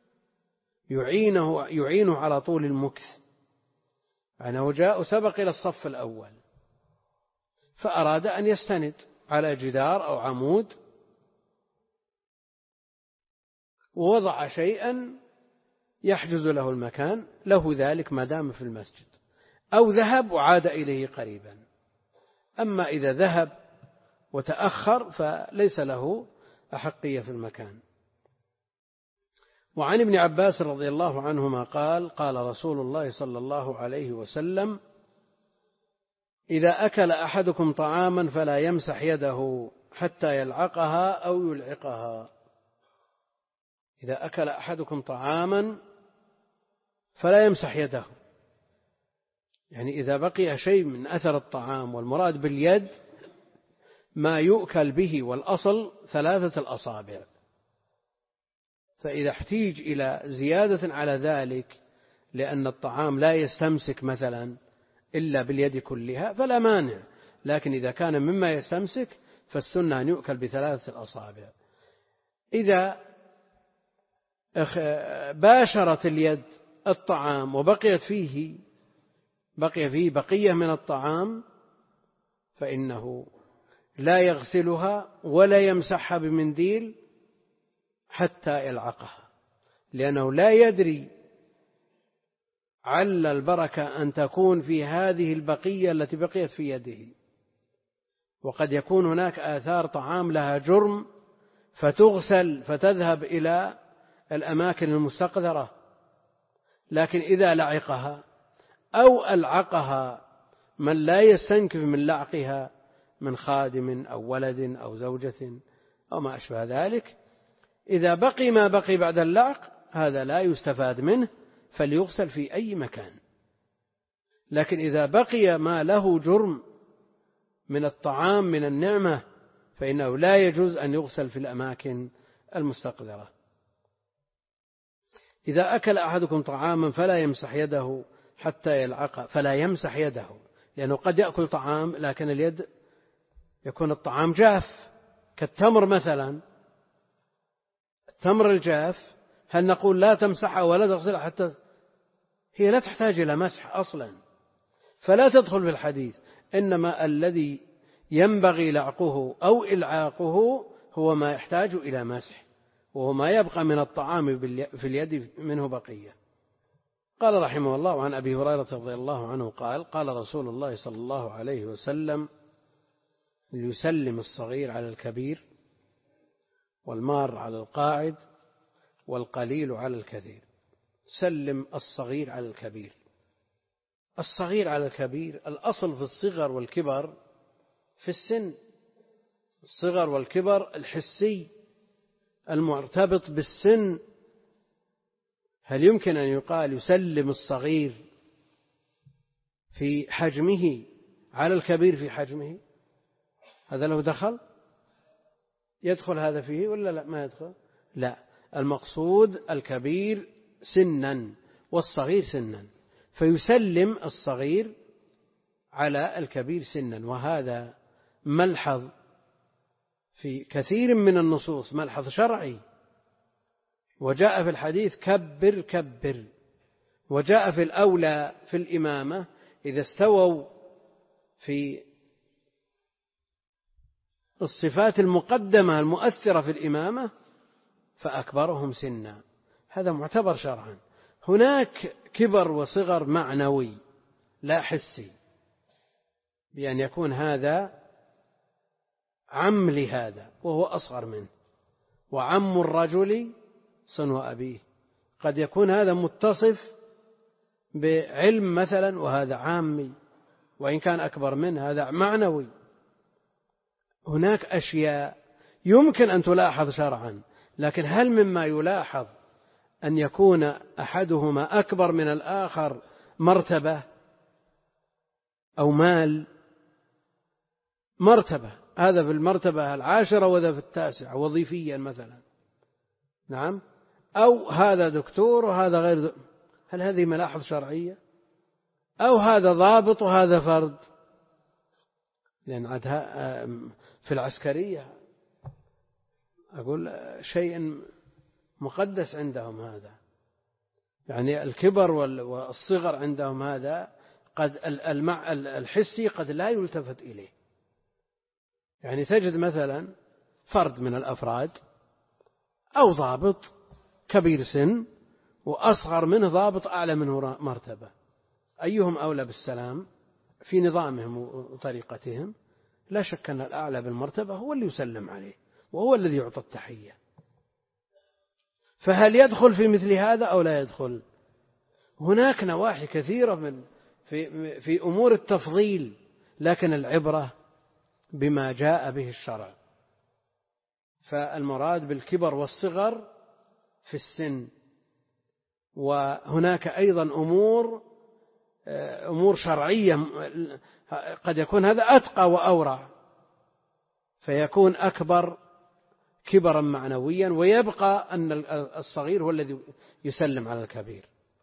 يعينه يعينه على طول المكث، يعني جاء سبق إلى الصف الأول فأراد أن يستند على جدار أو عمود ووضع شيئا يحجز له المكان، له ذلك ما دام في المسجد، أو ذهب وعاد إليه قريبا. أما إذا ذهب وتأخر فليس له أحقية في المكان. وعن ابن عباس رضي الله عنهما قال قال رسول الله صلى الله عليه وسلم: إذا أكل أحدكم طعاما فلا يمسح يده حتى يلعقها أو يلعقها. إذا أكل أحدكم طعاما فلا يمسح يده، يعني إذا بقي شيء من أثر الطعام، والمراد باليد ما يؤكل به، والأصل ثلاثة الأصابع، فإذا احتيج إلى زيادة على ذلك لأن الطعام لا يستمسك مثلا إلا باليد كلها فلا مانع، لكن إذا كان مما يستمسك فالسنة أن يؤكل بثلاثة الأصابع. إذا باشرت اليد الطعام وبقيت فيه بقي فيه بقية من الطعام فإنه لا يغسلها ولا يمسحها بمنديل حتى يلعقها، لأنه لا يدري عل البركة أن تكون في هذه البقية التي بقيت في يده، وقد يكون هناك آثار طعام لها جرم فتغسل فتذهب إلى الأماكن المستقذرة لكن إذا لعقها أو ألعقها من لا يستنكف من لعقها من خادم أو ولد أو زوجة أو ما أشبه ذلك، إذا بقي ما بقي بعد اللعق هذا لا يستفاد منه فليغسل في أي مكان. لكن إذا بقي ما له جرم من الطعام من النعمة فإنه لا يجوز أن يغسل في الأماكن المستقذرة. إذا أكل أحدكم طعاما فلا يمسح يده حتى يلعقه، فلا يمسح يده، لأنه قد يأكل طعام لكن اليد يكون الطعام جاف كالتمر مثلا، التمر الجاف هل نقول لا تمسحها ولا تغسلها حتى؟ هي لا تحتاج إلى مسح أصلا، فلا تدخل في الحديث. إنما الذي ينبغي لعقه أو إلعاقه هو ما يحتاج إلى مسح، وهو ما يبقى من الطعام في اليد منه بقية. قال رحمه الله: عن أبي هريرة رضي الله عنه قال: قال رسول الله صلى الله عليه وسلم: ليسلم الصغير على الكبير، والمار على القاعد، والقليل على الكثير. سلم الصغير على الكبير. الصغير على الكبير، الأصل في الصغر والكبر في السن، الصغر والكبر الحسي المرتبط بالسن. هل يمكن أن يقال يسلم الصغير في حجمه على الكبير في حجمه؟ هذا له دخل؟ يدخل هذا فيه ولا لا؟ ما يدخل. لا، المقصود الكبير سنا والصغير سنا، فيسلم الصغير على الكبير سنا. وهذا ملحظ في كثير من النصوص، ملحظ شرعي، وجاء في الحديث: كبر كبر. وجاء في الأولى في الإمامة إذا استووا في الصفات المقدمة المؤثرة في الإمامة فأكبرهم سنا. هذا معتبر شرعا. هناك كبر وصغر معنوي لا حسي، بأن يكون هذا عم لهذا وهو أصغر منه، وعم الرجل صنو أبيه. قد يكون هذا متصف بعلم مثلا وهذا عامي، وإن كان أكبر منه هذا معنوي. هناك أشياء يمكن أن تلاحظ شرعا، لكن هل مما يلاحظ أن يكون أحدهما أكبر من الآخر مرتبة أو مال؟ مرتبة، هذا في المرتبة العاشرة وهذا في التاسعة وظيفيا مثلا، نعم، أو هذا دكتور وهذا غير دكتور. هل هذه ملاحظ شرعية؟ أو هذا ضابط وهذا فرد؟ لأن عادها في العسكرية أقول شيء مقدس عندهم هذا، يعني الكبر والصغر عندهم هذا قد الحسي قد لا يلتفت إليه. يعني تجد مثلا فرد من الأفراد أو ضابط كبير سن وأصغر منه ضابط أعلى منه مرتبة، أيهم أولى بالسلام في نظامهم وطريقتهم؟ لا شك أن الأعلى بالمرتبة هو اللي يسلم عليه وهو الذي يعطى التحية. فهل يدخل في مثل هذا أو لا يدخل؟ هناك نواحي كثيرة من في, في أمور التفضيل، لكن العبرة بما جاء به الشرع. فالمراد بالكبر والصغر في السن. وهناك أيضا أمور أمور شرعية قد يكون هذا أتقى وأورع، فيكون أكبر كبرا معنويا، ويبقى أن الصغير هو الذي يسلم على الكبير.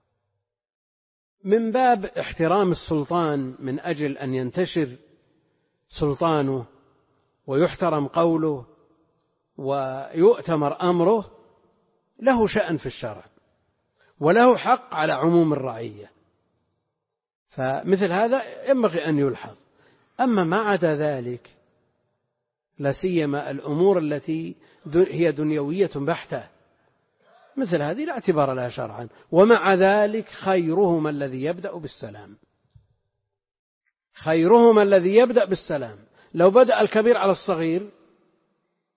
من باب احترام السلطان من أجل أن ينتشر سلطانه ويحترم قوله ويؤتمر أمره، له شأن في الشرع وله حق على عموم الرعية، فمثل هذا ينبغي أن يلحظ. أما ما عدا ذلك، لا سيما الأمور التي هي دنيوية بحتة، مثل هذه لا اعتبار لها شرعا. ومع ذلك خيرهما الذي يبدأ بالسلام، خيرهما الذي يبدأ بالسلام. لو بدأ الكبير على الصغير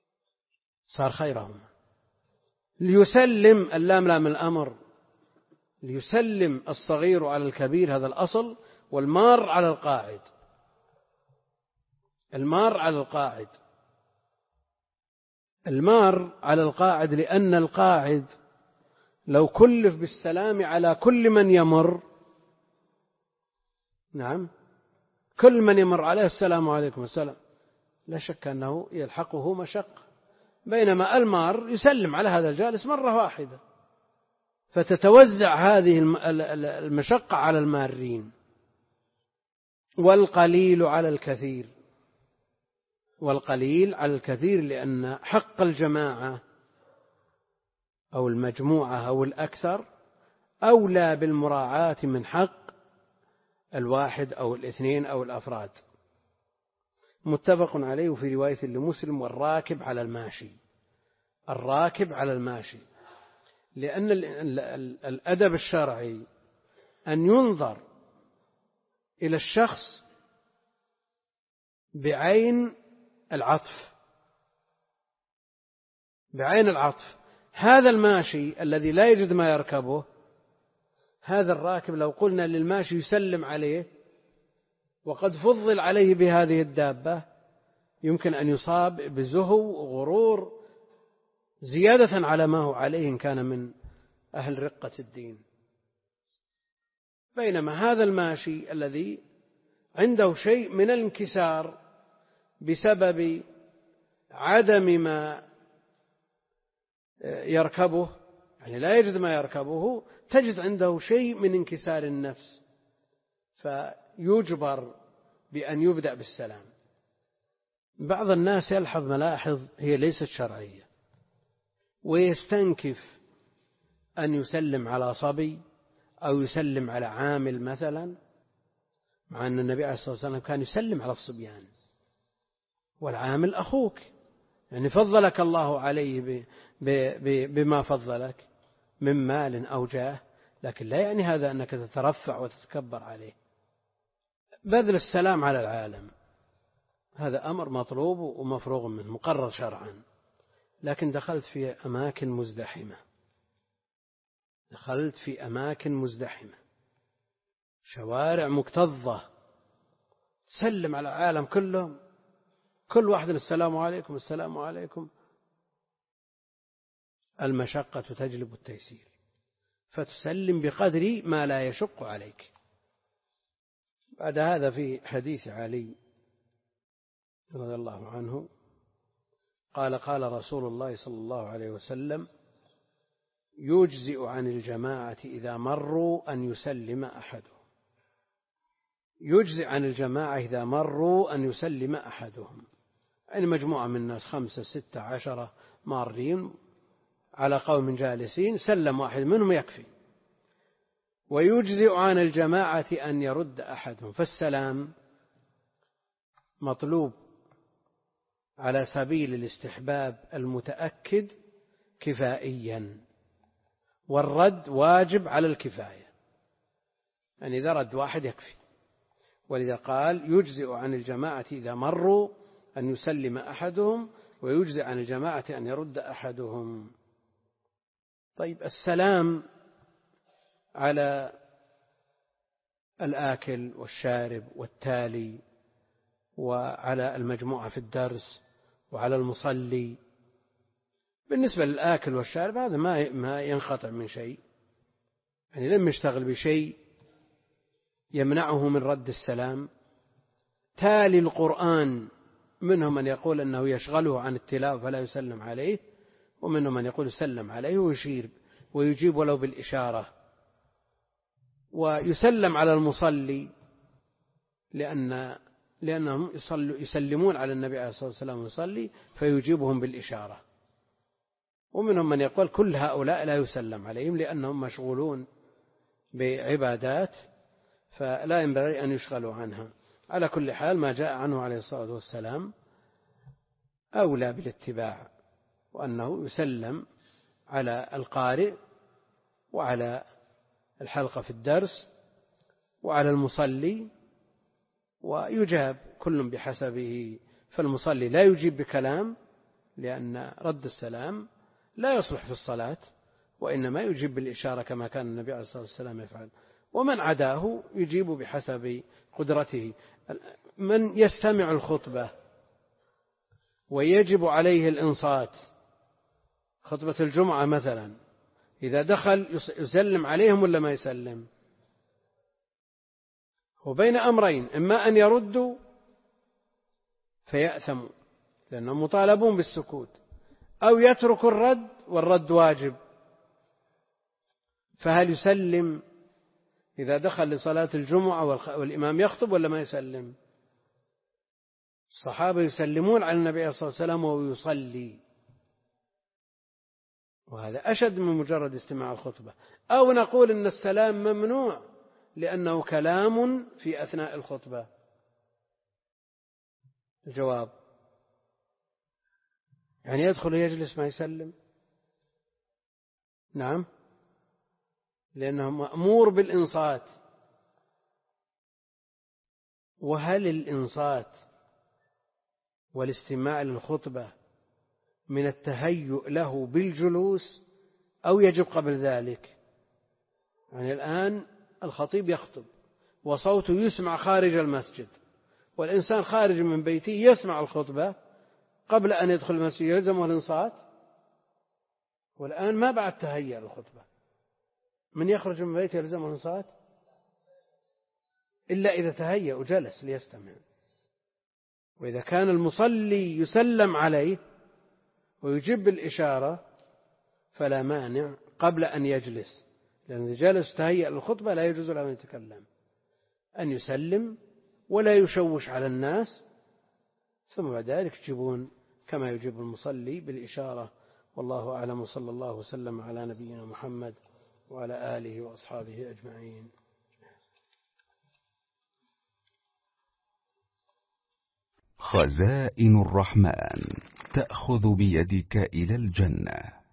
صار خيرهما. ليسلم اللام لام الأمر، ليسلم الصغير على الكبير، هذا الأصل، والمار على القاعد، المار على القاعد المار على القاعد لأن القاعد لو كلف بالسلام على كل من يمر، نعم، كل من يمر عليه السلام عليكم السلام، لا شك أنه يلحقه مشقة، بينما المار يسلم على هذا الجالس مرة واحدة، فتتوزع هذه المشقة على المارين. والقليل على الكثير، والقليل على الكثير لأن حق الجماعة أو المجموعة أو الأكثر أولى بالمراعاة من حق الواحد أو الاثنين أو الأفراد. متفق عليه في رواية لمسلم: والراكب على الماشي، الراكب على الماشي، لأن الأدب الشرعي أن ينظر إلى الشخص بعين العطف، بعين العطف. هذا الماشي الذي لا يجد ما يركبه، هذا الراكب لو قلنا للماشي يسلم عليه وقد فضل عليه بهذه الدابة، يمكن أن يصاب بزهو وغرور زيادة على ما هو عليه إن كان من أهل رقة الدين. بينما هذا الماشي الذي عنده شيء من الانكسار بسبب عدم ما يركبه، يعني لا يجد ما يركبه، تجد عنده شيء من انكسار النفس، فيجبر بأن يبدأ بالسلام. بعض الناس يلحظ ملاحظ هي ليست شرعية، ويستنكف أن يسلم على صبي أو يسلم على عامل مثلا، مع أن النبي عليه الصلاة والسلام كان يسلم على الصبيان، والعامل أخوك، يعني فضلك الله عليه بما فضلك من مال أو جاه، لكن لا يعني هذا أنك تترفع وتتكبر عليه. بذل السلام على العالم هذا أمر مطلوب ومفروغ منه، مقرر شرعا. لكن دخلت في أماكن مزدحمة، دخلت في أماكن مزدحمة، شوارع مكتظة، تسلم على العالم كلهم، كل واحد السلام عليكم السلام عليكم. المشقة تجلب التيسير، فتسلم بقدر ما لا يشق عليك. بعد هذا في حديث علي رضي الله عنه قال: قال رسول الله صلى الله عليه وسلم: يجزئ عن الجماعة إذا مروا أن يسلم أحدهم، يجزئ عن الجماعة إذا مروا أن يسلم أحدهم، يعني مجموعة من الناس خمسة ستة عشرة مارين على قوم جالسين، سلم واحد منهم يكفي. ويجزئ عن الجماعة أن يرد أحدهم، فالسلام مطلوب على سبيل الاستحباب المتأكد كفائيا، والرد واجب على الكفاية، يعني إذا رد واحد يكفي. ولذا قال: يجزئ عن الجماعة إذا مروا أن يسلم أحدهم، ويجزئ عن الجماعة أن يرد أحدهم. طيب، السلام على الآكل والشارب والتالي، وعلى المجموعة في الدرس، وعلى المصلي. بالنسبة للآكل والشارب هذا ما ما ينقطع من شيء، يعني لم يشتغل بشيء يمنعه من رد السلام. تالي القرآن منهم من يقول أنه يشغله عن التلاوة فلا يسلم عليه، ومنهم من يقول يسلم عليه ويشير ويجيب ولو بالإشارة. ويسلم على المصلي لأن لأنهم يسلمون على النبي عليه الصلاة والسلام يصلي فيجيبهم بالإشارة. ومنهم من يقول كل هؤلاء لا يسلم عليهم لأنهم مشغولون بعبادات فلا ينبغي أن يشغلوا عنها. على كل حال ما جاء عنه عليه الصلاة والسلام أولى بالاتباع، وأنه يسلم على القارئ وعلى الحلقة في الدرس وعلى المصلي، ويجاب كل بحسبه. فالمصلي لا يجيب بكلام لأن رد السلام لا يصلح في الصلاة، وإنما يجيب بالإشارة كما كان النبي عليه الصلاة والسلام يفعل، ومن عداه يجيب بحسب قدرته. من يستمع الخطبة ويجب عليه الإنصات، خطبة الجمعة مثلا، إذا دخل يسلم عليهم ولا ما يسلم؟ وبين أمرين، إما أن يردوا فيأثموا لأنهم مطالبون بالسكوت، أو يتركوا الرد والرد واجب. فهل يسلم إذا دخل لصلاة الجمعة والإمام يخطب ولا ما يسلم؟ الصحابة يسلمون على النبي صلى الله عليه وسلم وهو يصلي، وهذا أشد من مجرد استماع الخطبة. أو نقول إن السلام ممنوع لأنه كلام في أثناء الخطبة. الجواب يعني يدخل يجلس ما يسلم؟ نعم، لأنه مأمور بالإنصات. وهل الإنصات والاستماع للخطبة من التهيؤ له بالجلوس أو يجب قبل ذلك؟ يعني الآن الخطيب يخطب وصوته يسمع خارج المسجد، والإنسان خارج من بيته يسمع الخطبة، قبل أن يدخل المسجد يلزمه الإنصات؟ والآن ما بعد تهيأ للخطبة، من يخرج من بيته يلزمه الإنصات إلا إذا تهيأ وجلس ليستمع. وإذا كان المصلي يسلم عليه ويجيب بالإشارة فلا مانع قبل أن يجلس، لأن إذا جلس تهيأ للخطبة لا يجوز له أن يتكلم، أن يسلم ولا يشوش على الناس، ثم بعد ذلك يجيبون كما يجيب المصلي بالإشارة. والله أعلم، صلى الله وسلم على نبينا محمد وعلى آله وأصحابه أجمعين. خزائن الرحمن تأخذ بيدك إلى الجنة.